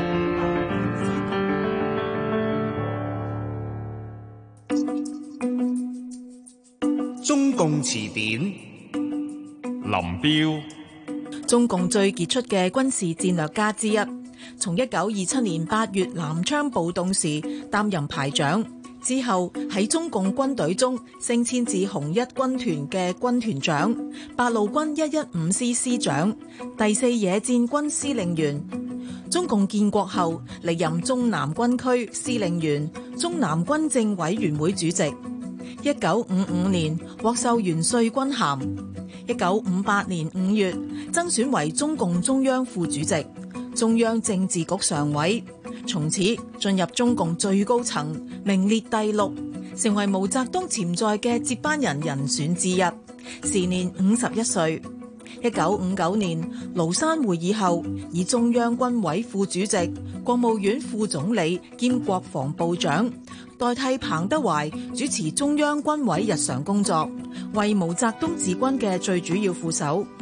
Speaker 4: 中共詞典，林彪，
Speaker 11: 中共最傑出嘅軍事戰略家之一，從1927年8月南昌暴動時擔任排長，之後喺中共軍隊中升遷至紅一軍團嘅軍團長、八路軍115師師長、第4野戰軍司令員。中共建國後歷任中南軍區司令員、中南軍政委員會主席。1955年獲授元帥軍銜，1958年5月增選為中共中央副主席、中央政治局常委，從此進入中共最高層，名列第6，成為毛澤東潛在嘅接班人人選之一，時年51歲。1959年廬山會議後，以中央軍委副主席、國務院副總理兼國防部長代替彭德懷主持中央軍委日常工作，為毛澤東治軍嘅最主要副手。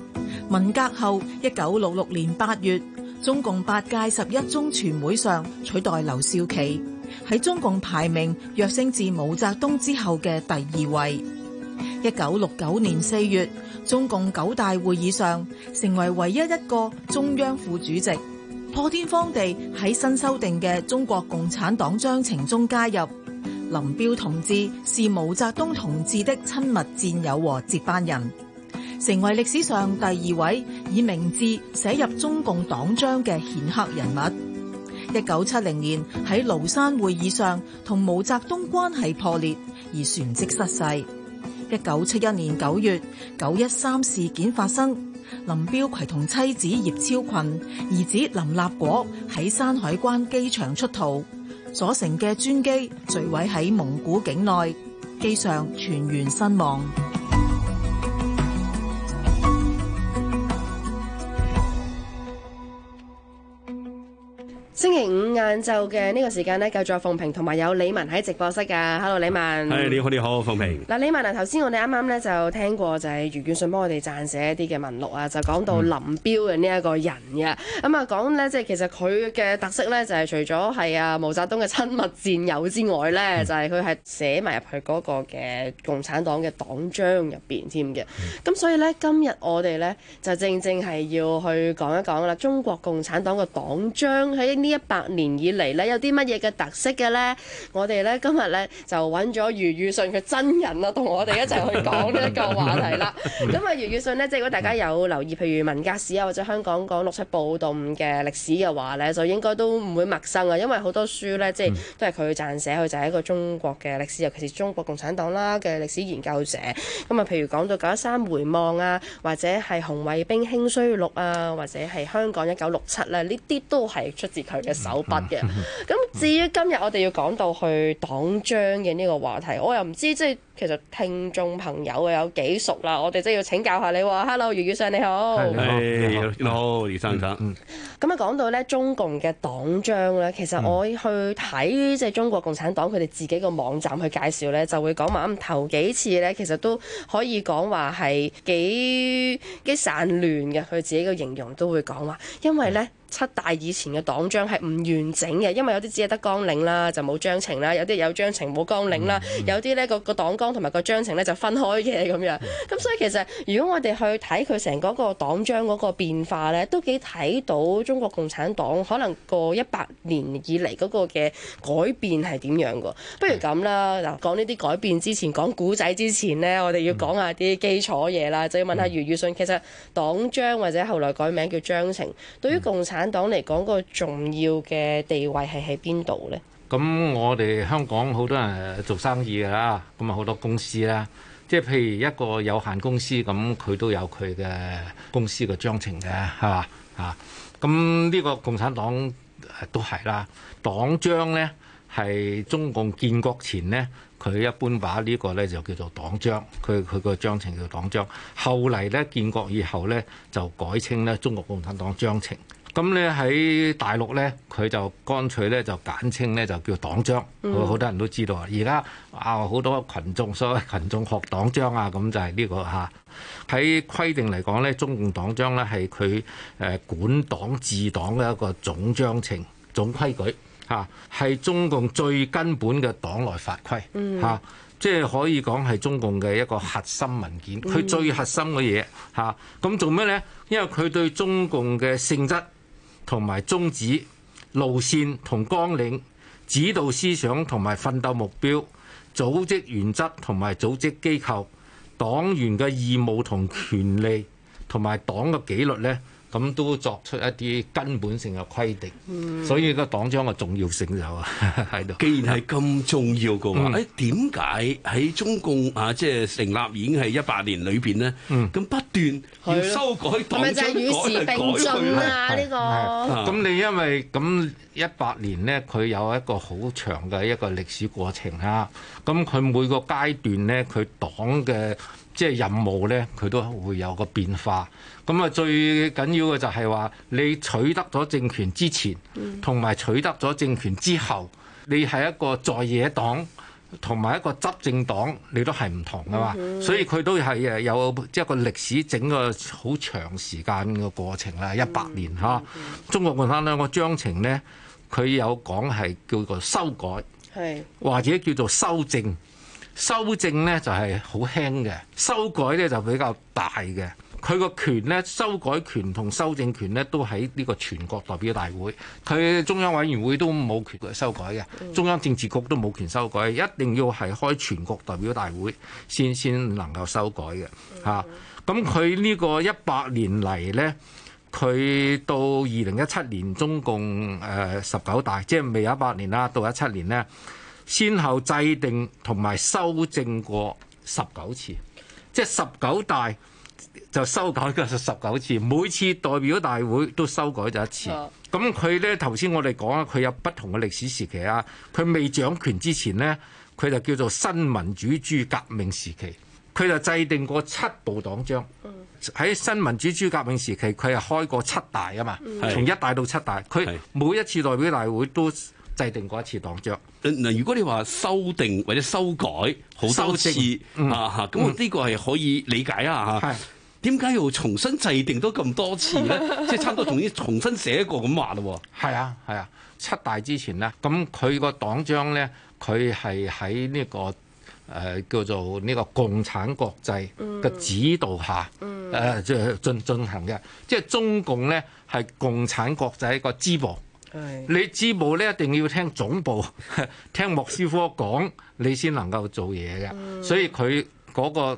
Speaker 11: 文革後，1966年8月，中共8屆11中全會上取代劉少奇，喺中共排名躍升至毛澤東之後嘅第2位。1969年4月，中共9大會議上成為唯一一個中央副主席，破天荒地喺新修訂嘅中國共產黨章程中加入林彪同志是毛澤東同志的親密戰友和接班人，成為歷史上第2位以名字寫入中共黨章嘅顯赫人物。1970年喺廬山會議上同毛澤東關係破裂而旋即失勢。1971年9月913事件發生，林彪攜同妻子葉超群、兒子林立果喺山海關機場出逃，所乘嘅專機墜毀喺蒙古境內，機上全員身亡。
Speaker 12: 星期5晏晝嘅呢個時間呢，繼續鳳萍同埋有李文喺直播室㗎。Hello， 李文。
Speaker 13: 係你好，鳳萍。
Speaker 12: 嗱，李文啊，頭先我哋啱啱咧就聽過就係余遠信幫我哋撰寫一啲嘅文錄啊，就講到林彪嘅呢一個人嘅。咁啊講咧，即係其實佢嘅特色咧，就係除咗係啊毛澤東嘅親密戰友之外咧，就係佢係寫埋入去嗰個嘅共產黨嘅黨章入邊添嘅。咁所以咧，今日我哋咧就正係要去講一講啦，中國共產黨嘅黨章喺呢100年以嚟咧，有啲乜嘢嘅特色嘅咧？我哋咧今日咧就揾咗余宇信嘅真人啊，同我哋一齊去講呢一個話題啦。咁啊，余宇信咧，即係如果大家有留意，譬如文革史啊，或者香港講6·7暴動嘅歷史嘅話咧，就應該都唔會陌生啊。因為好多書咧，即係都係佢撰寫，佢就係一個中國嘅歷史，尤其是中國共產黨啦嘅歷史研究者。咁啊，譬如講到913回望啊，或者係紅衛兵興衰錄啊，或者係香港1967咧，呢啲都係出自佢嘅手筆嘅。咁至於今日我哋要講到去黨章嘅呢個話題，我又唔知即係其實聽眾朋友有幾熟啦。我哋真係要請教下你喎。Hello， 余宇信你好。
Speaker 13: 係你好，余生。
Speaker 12: 咁啊講到咧中共嘅黨章咧，其實我去睇即係中國共產黨佢哋自己個網站去介紹咧，就會講話咁頭幾次咧，其實都可以講話係幾散亂嘅。佢自己個形容都會講話，因為咧7大以前嘅黨章係唔完整嘅，因為有啲只係得綱領啦，就冇章程啦；有啲有章程冇綱領啦；有啲咧個黨綱同埋個章程咧就分開嘅咁樣。咁所以其實如果我哋去睇佢成嗰個黨章嗰個變化咧，都幾睇到中國共產黨可能過100年以嚟嗰個嘅改變係點樣㗎。不如咁啦，嗱講呢啲改變之前，講古仔之前呢，我哋要講下啲基礎嘢啦，就要問下余宇信，其實黨章或者後來改名叫章程，對於共產黨嚟講個重要嘅地位係喺邊度呢？
Speaker 8: 咁我哋香港好多人做生意㗎啦，咁啊好多公司啦，即係譬如一個有限公司咁，佢都有佢嘅公司嘅章程嘅，係嘛啊？咁呢個共產黨都係啦，黨章呢係中共建國前呢，佢一般把呢個呢就叫做黨章，佢個章程叫黨章。後嚟呢，建國以後呢，就改稱呢中國共產黨章程。咁咧喺大陸咧，佢就乾脆咧就簡稱咧就叫黨章，好多人都知道啊。而家好多群眾，所謂群眾學黨章啊，咁就係呢個嚇。喺規定嚟講咧，中共黨章咧係佢管黨治黨嘅一個總章程、總規矩嚇，係中共最根本嘅黨內法規嚇。即係可以講係中共嘅一個核心文件，佢最核心嘅嘢嚇。咁做咩咧？因為佢對中共嘅性質同埋宗旨、路線同綱領、指導思想同埋奮鬥目標、組織原則同埋組織機構、黨員嘅義務同權利同埋黨嘅紀律咧，咁都作出一啲根本性嘅規定。所以個黨章嘅重要性就喺度。
Speaker 13: 既然係咁重要嘅話，點解喺中共即係成立已經係100年裏邊咧，咁不斷要修改黨章，係咪就係與時並進啊？呢個
Speaker 8: 咁你因為咁100年咧，佢有一個好長嘅一個歷史過程啦。咁佢每個階段咧，佢黨嘅即係任務咧，佢都會有個變化。咁啊，最緊要嘅就係話，你取得咗政權之前，同埋取得咗政權之後，你係一個在野黨同埋一個執政黨，你都係唔同噶嘛，所以佢都係有即係個歷史整個好長時間嘅過程啦，100年嚇。中國共產黨個章程咧，佢有講係叫做修改，或者叫做修正。修正咧就係好輕嘅，修改咧就比較大嘅。佢個權咧，修改權同修正權咧都喺呢個全國代表大會，佢中央委員會都冇權修改嘅，中央政治局都冇權修改，一定要係開全國代表大會先能夠修改嘅嚇。咁佢呢個100年嚟咧，佢到2017年中共19大，即係未有100年啦，到17年咧，先後制定同埋修正過19次，即係19大就修改過19次，每次代表大會都修改咗一次。咁佢咧頭先我哋講啦，佢有不同嘅歷史時期啊。佢未掌權之前咧，佢就叫做新民主主義革命時期，佢就制定過7部黨章。喺新民主主義革命時期，佢係開過7大啊嘛，從1大到7大，佢每一次代表大會都制定過一次黨章。
Speaker 13: 嗱，如果你話修訂或者修改好多次啊，咁呢個係可以理解啊嚇。點解要重新制定多咁多次咧？即係差唔多重新寫過咁話咯喎。係啊，7大之前咧，咁佢個黨章咧，佢係喺呢個叫做呢個共產國際嘅指導下即係進行嘅。即係中共咧係共產國際一個支部。你支部咧一定要聽總部，聽莫斯科講，你先能夠做嘢嘅。所以佢嗰個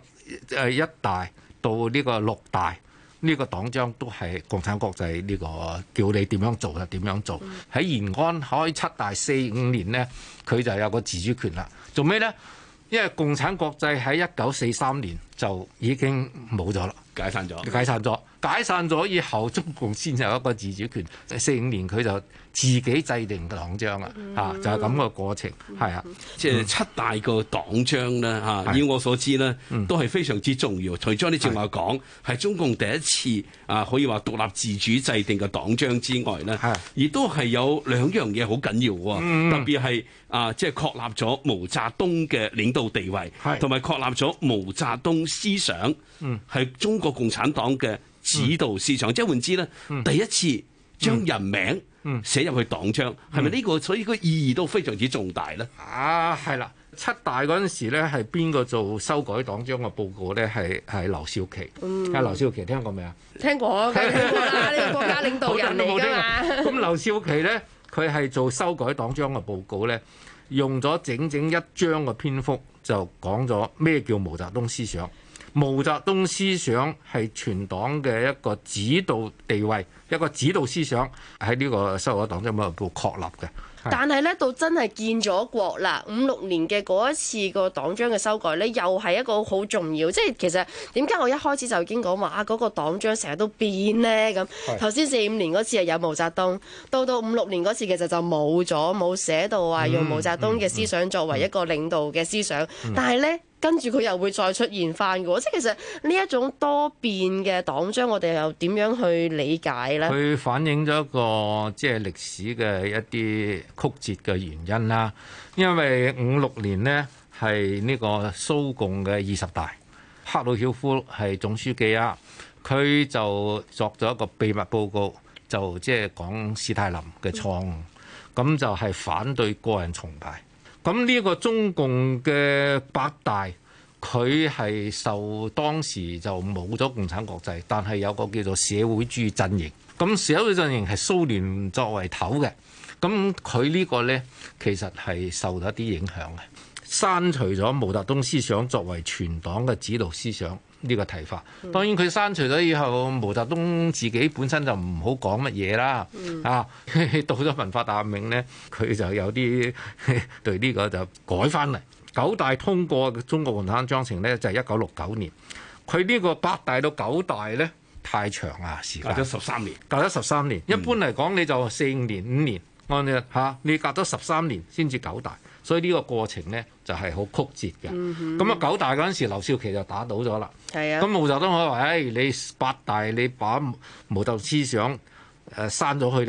Speaker 13: 1大到呢個6大呢個黨章都係共產國際呢個叫你點樣做就點樣做。喺延安開7大45年呢，佢就有個自主權啦。做咩呢？因為共產國際喺1943年就已經冇咗啦，解散咗以後，中共先有一個自主權。45年佢就自己制定嘅黨章啦，就係咁個過程，係啊。即係7大個黨章咧嚇，以我所知咧，都係非常之重要。除咗你正話講係中共第一次可以話獨立自主制定嘅黨章之外咧，亦都係有2樣嘢好緊要喎，特別係即係確立咗毛澤東嘅領導地位，同埋確立咗毛澤東思想係中國共產黨嘅指導思想。即係換之咧，第一次將人名寫入去黨章，係咪呢個？所以個意義都非常之重大咧。
Speaker 8: 係啦，7大嗰陣時咧，係邊個做修改黨章嘅報告咧？係劉少奇。劉少奇聽過未啊？
Speaker 12: 聽過，梗係聽過啦。呢個國家領導人嚟㗎嘛。
Speaker 8: 咁劉少奇咧，佢係做修改黨章嘅報告咧，用咗整整1章嘅篇幅，就講咗咩叫毛澤東思想。毛澤東思想係全黨嘅一個指導地位，一個指導思想喺呢個修改黨章度確立嘅。
Speaker 12: 但係咧，到真係建咗國啦，56年嘅嗰一次個黨章嘅修改咧，又係一個好重要。即係其實點解我一開始就已經講話嗰個黨章成日都變呢？咁頭先45年嗰次係有毛澤東，到56年嗰次其實就冇咗，冇寫到話用毛澤東嘅思想作為一個領導嘅思想。但係咧，跟住佢又會再出現翻嘅喎。即係其實呢一種多變嘅黨章，我哋又點樣去理解咧？
Speaker 8: 佢反映咗一個即係歷史嘅一啲曲折嘅原因啦。因為56年呢係呢個蘇共嘅20大，赫魯曉夫係總書記啊，佢就作咗一個秘密報告，就即係講史太林嘅錯誤，咁就係反對個人崇拜。咁呢個中共嘅8大，佢係受當時就冇咗共產國際，但係有個叫做社會主義陣營。咁社會陣營係蘇聯作為頭嘅，咁佢呢個呢，其實係受到一啲影響嘅，刪除咗毛澤東思想作為全黨嘅指導思想呢個提法。當然佢刪除咗以後，毛澤東自己本身就唔好講乜嘢啦。到咗文化大革命呢，佢就有啲對呢個就改翻嚟。9大通過中國共產黨章程呢，就係1969年。佢呢個8大到9大呢，太長啊，時間
Speaker 13: 隔咗13年，
Speaker 8: 隔咗13年。一般嚟講，你就45年、5年，按照你隔咗13年先至9大，所以呢個過程呢，就係好曲折嘅。咁啊9大嗰陣時，劉少奇就打倒咗啦。係啊。咁毛澤東可以話：你8大你把毛澤東思想刪咗去呢，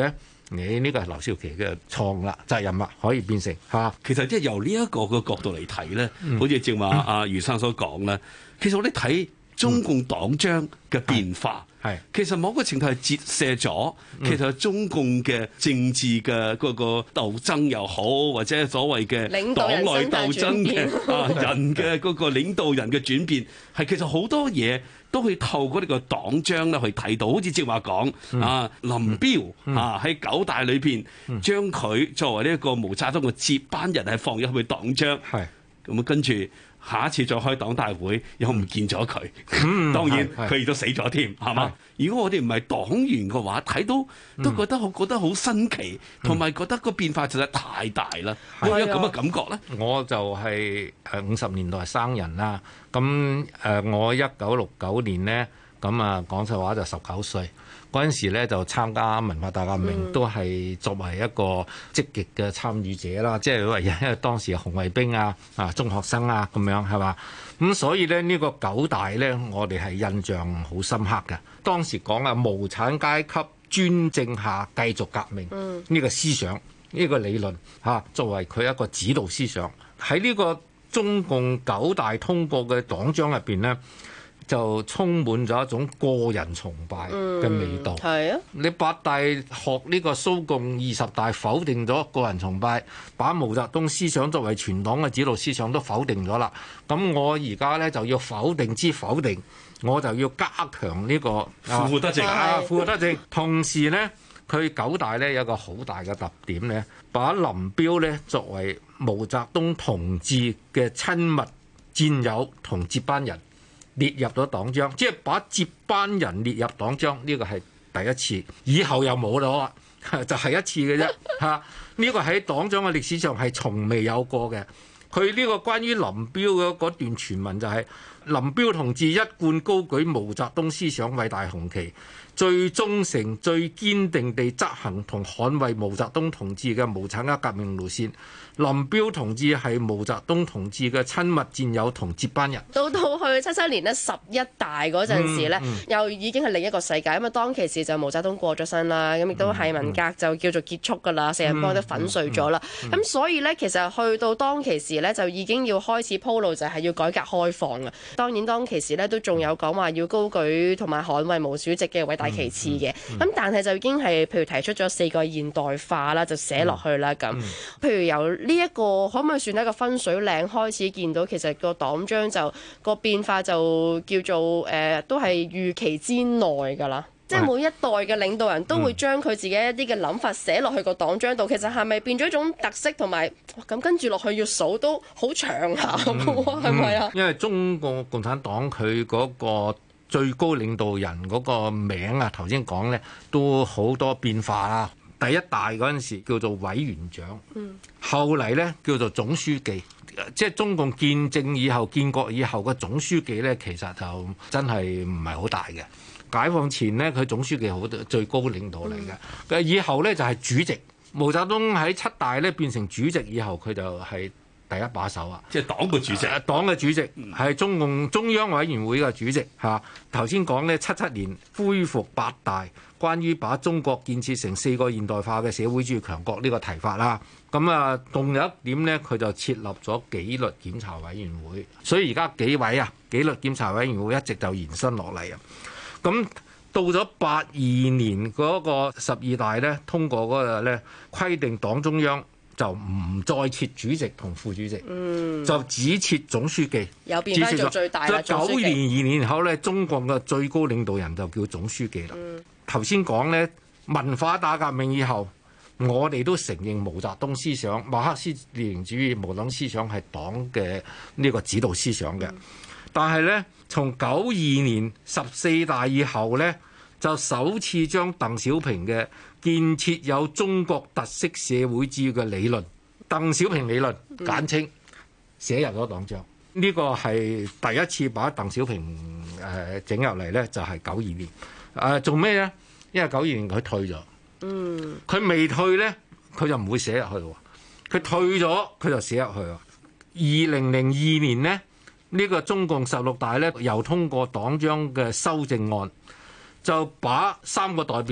Speaker 8: 你呢個係劉少奇嘅錯啦，責任啦，可以變成嚇。
Speaker 13: 其實即係由呢一個嘅角度嚟睇咧，好似正話阿余生所講咧，其實我哋睇中共黨章嘅變化。其實某個程度係折射咗，其實中共嘅政治嘅嗰個鬥爭又好，或者所謂嘅黨內鬥爭嘅人嘅嗰個領導人嘅轉變，係其實好多嘢都可以透過呢個黨章咧去睇到。好似正話講林彪喺九大裏邊將佢作為呢一個毛澤東嘅接班人係放入去黨章，咁跟住。下一次再開黨大會又唔見咗佢，當然佢亦都死咗添，係嘛？如果我哋唔係黨員嘅話，睇到都覺得好新奇，同埋覺得個變化實在太大啦。會有咁嘅感覺咧？
Speaker 8: 我就係50年代生人啦，咁我1969年呢，咁講實話就19歲。嗰陣時咧就參加文化大革命，都係作為一個積極嘅參與者啦。即係因為當時紅衛兵中學生咁樣係嘛。咁所以咧呢個九大咧，我哋係印象好深刻嘅。當時講無產階級專政下繼續革命呢個思想，呢個理論作為佢一個指導思想，喺呢個中共九大通過嘅黨章入邊咧，就充滿咗一種個人崇拜嘅味道。你八大學呢個蘇共20大否定咗個人崇拜，把毛澤東思想作為全黨嘅指導思想都否定咗啦。咁我而家咧就要否定之否定，我就要加強呢個
Speaker 13: 負德正。
Speaker 8: 負德正。同時呢，佢九大咧有一個好大嘅特點咧，把林彪咧作為毛澤東同志嘅親密戰友同接班人。列入咗黨章，即係把接班人列入黨章，呢個係第一次，以後又冇咗啦，就係一次嘅啫嚇。呢個喺黨章嘅歷史上係從未有過嘅。佢呢個關於林彪嘅嗰段傳聞就係林彪同志一貫高舉毛澤東思想偉大紅旗，最忠誠、最堅定地執行同捍衛毛澤東同志嘅無產階級革命路線。林彪同志係毛澤東同志嘅親密戰友同接班人。到
Speaker 12: 去77年呢11大嗰陣時呢，又已經係另一個世界。因為當其時就毛澤東過咗身啦，咁亦都係文革就叫做結束㗎啦，四人幫都粉碎咗啦。咁所以呢，其實去到當其時呢，就已經要開始鋪路，就係要改革開放啊。當然當其時呢，都仲有講話要高舉同埋捍衛毛主席嘅偉大旗幟嘅。咁但係就已經係譬如提出咗4個現代化啦，就寫落去啦咁。譬如由呢一個可唔可以算係一個分水嶺開始見到，其實個黨章就個變化就叫做都係預期之內㗎啦。即係每一代嘅領導人都會將佢自己一啲嘅諗法寫落去個黨章度。其實係咪變咗一種特色同埋咁跟住落去要數都好長下㗎喎？係咪啊？
Speaker 8: 因為中國共產黨佢嗰個最高領導人嗰個名頭先講咧都好多變化啦。第一大嗰陣時叫做委員長，後嚟咧叫做總書記，即係中共建政以後、建國以後嘅總書記咧，其實就真係唔係好大嘅。解放前咧，佢總書記好最高領導嚟嘅。以後咧就係主席。毛澤東喺7大咧變成主席以後，佢就係第一把手啊！
Speaker 13: 即係黨嘅主席，
Speaker 8: 黨嘅主席係中共中央委員會嘅主席嚇。頭先講咧77年恢復8大，關於把中國建設成4個現代化嘅社會主義強國呢個提法啦。咁仲有一點咧，佢就設立咗紀律檢查委員會。所以而家紀委紀律檢查委員會一直就延伸落嚟啊。咁到咗82年嗰個12大咧通過嗰日咧，規定黨中央就唔再設主席同副主席，就只設總書記。
Speaker 12: 有變翻做最大啦。
Speaker 8: 9年2年後咧，中國嘅最高領導人就叫總書記啦。頭先講咧，文化大革命以後，我哋都承認毛澤東思想、馬克思列寧主義、毛澤東思想係黨嘅呢個指導思想嘅。但係咧，從92年14大以後咧，就首次將鄧小平嘅建設有中國特色社會主義嘅理論，鄧小平理論簡稱寫入咗黨章。呢個係第一次把鄧小平整入嚟咧，就係92年。做咩咧？因為92年佢退咗。佢未退咧，佢就唔會寫入去喎。佢退咗，佢就寫入去喎。2002年呢，呢個中共16大咧又通過黨章嘅修正案，就把3個代表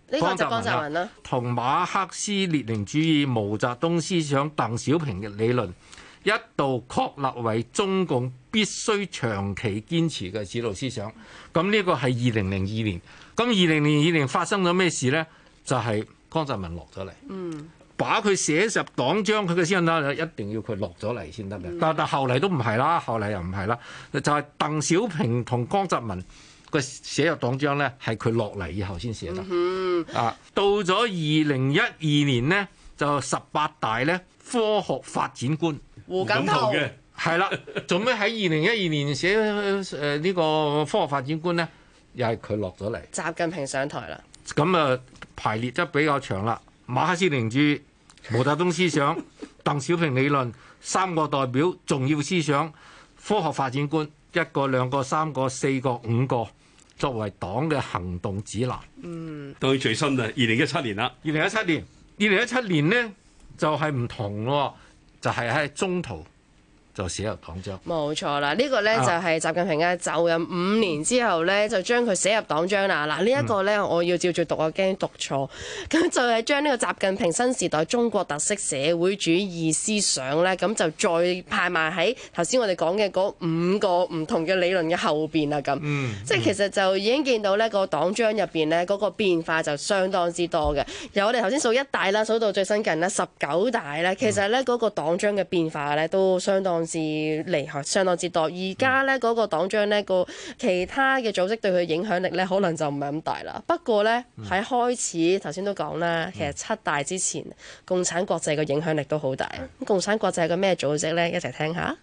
Speaker 12: 呢個就江澤民啦，
Speaker 8: 同馬克思列寧主義、毛澤東思想、鄧小平嘅理論一度確立為中共必須長期堅持嘅指導思想。咁呢個係2002年。咁2002年發生咗咩事呢？就係江澤民落咗嚟，把佢寫入黨章，佢嘅先得，一定要佢落咗嚟先得嘅。但後嚟都唔係啦，後嚟又唔係啦，就係鄧小平同江澤民個寫入黨章呢，係佢落嚟以後先寫得。到咗2012年呢，就18大呢科學發展觀
Speaker 12: 胡錦濤嘅
Speaker 8: 係啦，做咩喺2012年寫呢個科學發展觀呢？又係佢落咗嚟，
Speaker 12: 習近平上台啦。
Speaker 8: 咁啊排列得比較長啦。馬克思列寧主義、毛澤東思想、鄧小平理論、三個代表重要思想、科學發展觀，一個、兩個、三個、四個、5個，作為黨嘅行動指南。
Speaker 13: 到最新啊，2017年啦。
Speaker 8: 2017年呢就係唔同咯，就係喺中途就寫入黨章。
Speaker 12: 冇錯啦，呢個呢就係習近平嘅就任5年之後呢，就將佢寫入黨章啦。嗱，呢一個呢，我要照住讀，我驚讀錯。咁就係將呢個習近平新時代中國特色社會主義思想呢，咁就再派埋喺頭先我哋講嘅嗰5個唔同嘅理論嘅後邊啦。咁，即係其實就已經見到呢個黨章入邊呢，嗰個變化就相當之多嘅。由我哋頭先數1大啦，數到最新近呢19大呢，其實呢嗰個黨章嘅變化呢都相當之厲害，相當之多。而家呢嗰個黨章呢個其他嘅組織對佢影響力呢，可能就唔係咁大啦。不過呢，喺開始頭先都講啦，其實7大之前，共產國際嘅影響力都好大。共產國際係個咩組織呢？一齊聽下。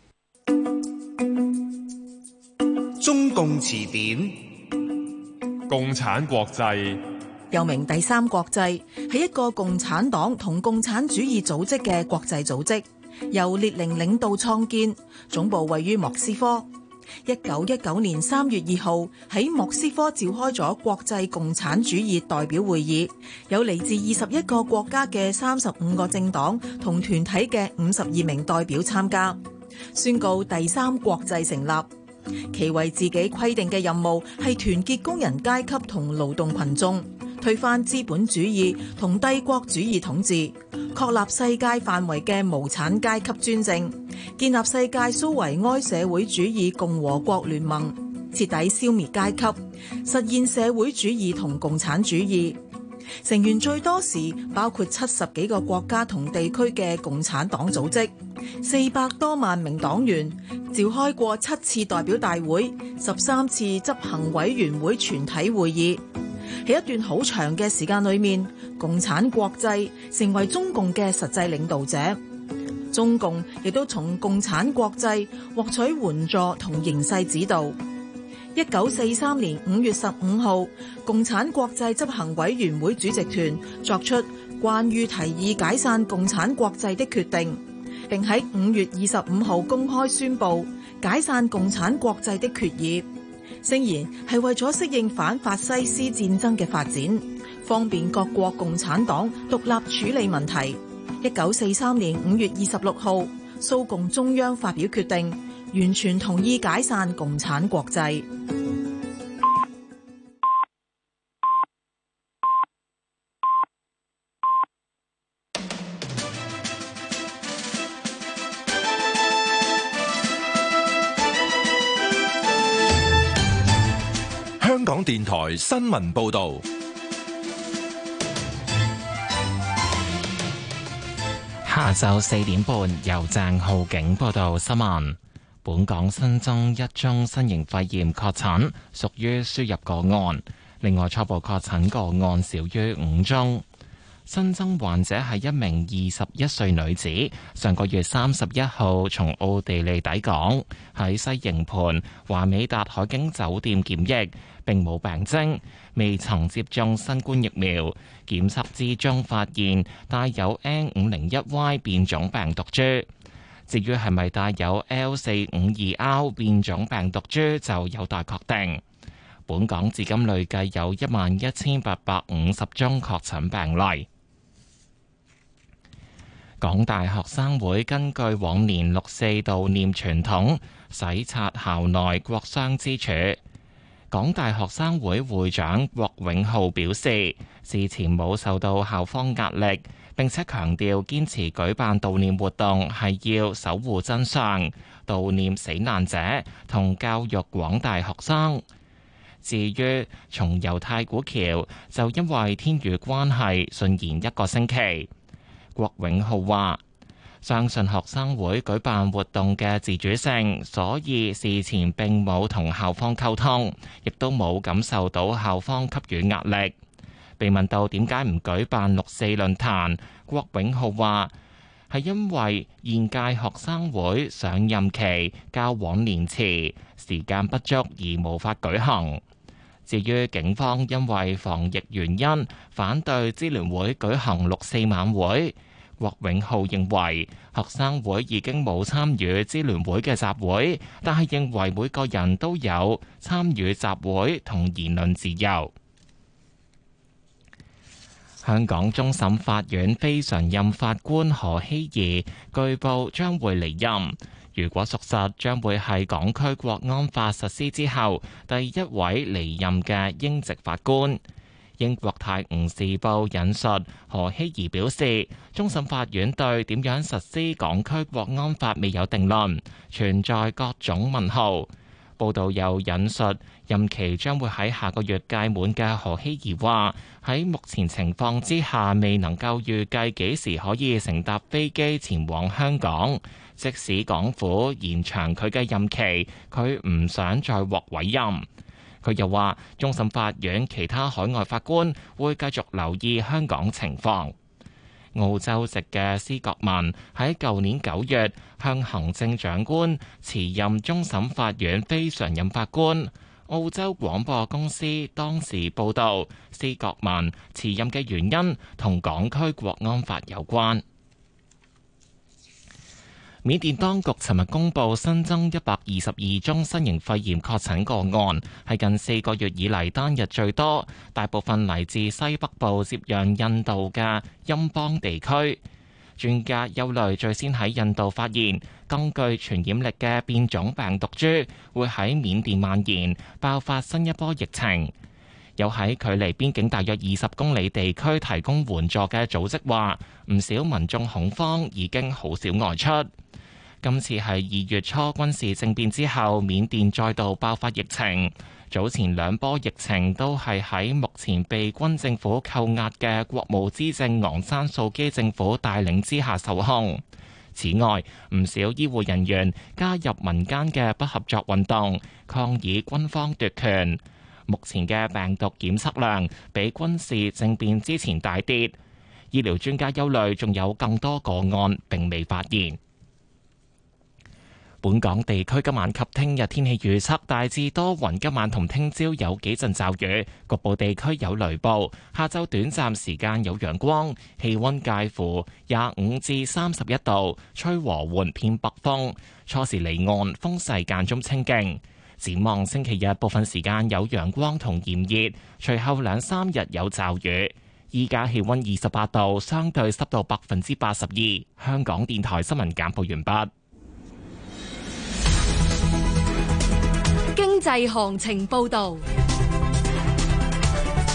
Speaker 14: 中共詞典，共產國際
Speaker 11: 又名第三國際，係一個共產黨同共產主義組織嘅國際組織。由列寧領導創建，總部位於莫斯科。1919年3月2號喺莫斯科召開咗國際共產主義代表會議，有嚟自21個國家嘅35個政黨同團體嘅52名代表參加，宣告第三國際成立。其為自己規定嘅任務係團結工人階級同勞動群眾，推翻資本主義同帝國主義統治，確立世界範圍嘅無產階級專政，建立世界蘇維埃社會主義共和國聯盟，徹底消滅階級，實現社會主義同共產主義。成員最多時包括70幾個國家同地區嘅共產黨組織，400多萬名黨員，召開過7次代表大會，13次執行委員會全體會議。喺一段好長嘅時間裏面，共產國際成為中共嘅實際領導者，中共亦都從共產國際獲取援助同形勢指導。1943年5月15號，共產國際執行委員會主席團作出關於提議解散共產國際的決定，並喺5月25號公開宣布解散共產國際的決議。聲言係為咗適應反法西斯戰爭嘅發展，方便各國共產黨獨立處理問題。1943年5月26號，蘇共中央發表決定，完全同意解散共產國際。
Speaker 17: 香港電台新聞報導。
Speaker 1: 下晝4點半，由鄭浩景報道新聞。本港新增1宗新型肺炎確診，屬於輸入個案。另外，初步確診個案少於5宗。新增患者係一名21歲女子，上個月31號從奧地利抵港，喺西營盤華美達海景酒店檢疫，並冇病徵，未曾接種新冠疫苗。檢測之中發現帶有 N501Y 變種病毒株。至於係咪帶有 L452R 變種病毒株，就有待確定。本港至今累計有11,850宗確診病例。港大學生會根據往年6·4悼念傳統，洗刷校內國殤之柱。港大學生會會長郭永浩表示， 事前冇受到校方壓力，並且強調堅持舉辦悼念活動係要守護真相，悼念死難者同教育廣大學生。至於重遊太古橋，就因為天雨關係順延1個星期。郭永浩話：相信學生會舉辦活動嘅自主性，所以事前並冇同校方溝通，亦都冇感受到校方給予壓力。被問到點解唔舉辦6·4論壇，郭永浩話係因為現屆學生會上任期較往年遲，時間不足而無法舉行。至於警方因為防疫原因反對支聯會舉行6·4晚會，郭永浩認為學生會已經冇參與支聯會嘅集會，但係認為每個人都有參與集會同言論自由。香港終審法院非常任法官何熙怡據報將會離任。如果屬實，將會係港區國安法實施之後第一位離任嘅英籍法官。英國《泰晤士報》引述何熙怡表示，終審法院對點樣實施港區國安法未有定論，存在各種問號。報道又引述任期將會喺下個月屆滿嘅何熙怡話：喺目前情況之下，未能夠預計幾時可以乘搭飛機前往香港。即使港府延長佢嘅任期，佢唔想再獲委任。佢又話，終審法院其他海外法官會繼續留意香港情況。澳洲籍嘅施國民喺舊年9月向行政長官辭任終審法院非常任法官。澳洲廣播公司當時報導，施國民辭任嘅原因同港區國安法有關。緬甸當局尋日公布新增122宗新型肺炎確診個案，係近4個月以嚟單日最多，大部分嚟自西北部接壤印度嘅欽邦地區。專家憂慮最先喺印度發現更具傳染力嘅變種病毒株，會喺緬甸蔓延，爆發新一波疫情。有喺距離邊境大約20公里地區提供援助嘅組織話，唔少民眾恐慌，已經好少外出。今次係2月初軍事政變之後，緬甸再度爆發疫情。早前2波疫情都係喺目前被軍政府扣押嘅國務資政昂山素基政府帶領之下受控。此外，唔少醫護人員加入民間嘅不合作運動，抗議軍方奪權。目前嘅病毒檢測量比軍事政變之前大跌。醫療專家憂慮，仲有更多個案並未發現。本港地區今晚及聽日天氣預測大致多雲，今晚同聽朝有幾陣驟雨，局部地區有雷暴。下晝短暫時間有陽光，氣溫介乎25至31度，吹和緩偏北風。初時離岸，風勢間中清勁。展望星期日部分時間有陽光同炎熱，隨後2-3日有驟雨。依家氣溫28度，相對濕度82%。香港電台新聞簡報完畢。
Speaker 2: 經濟行情報道。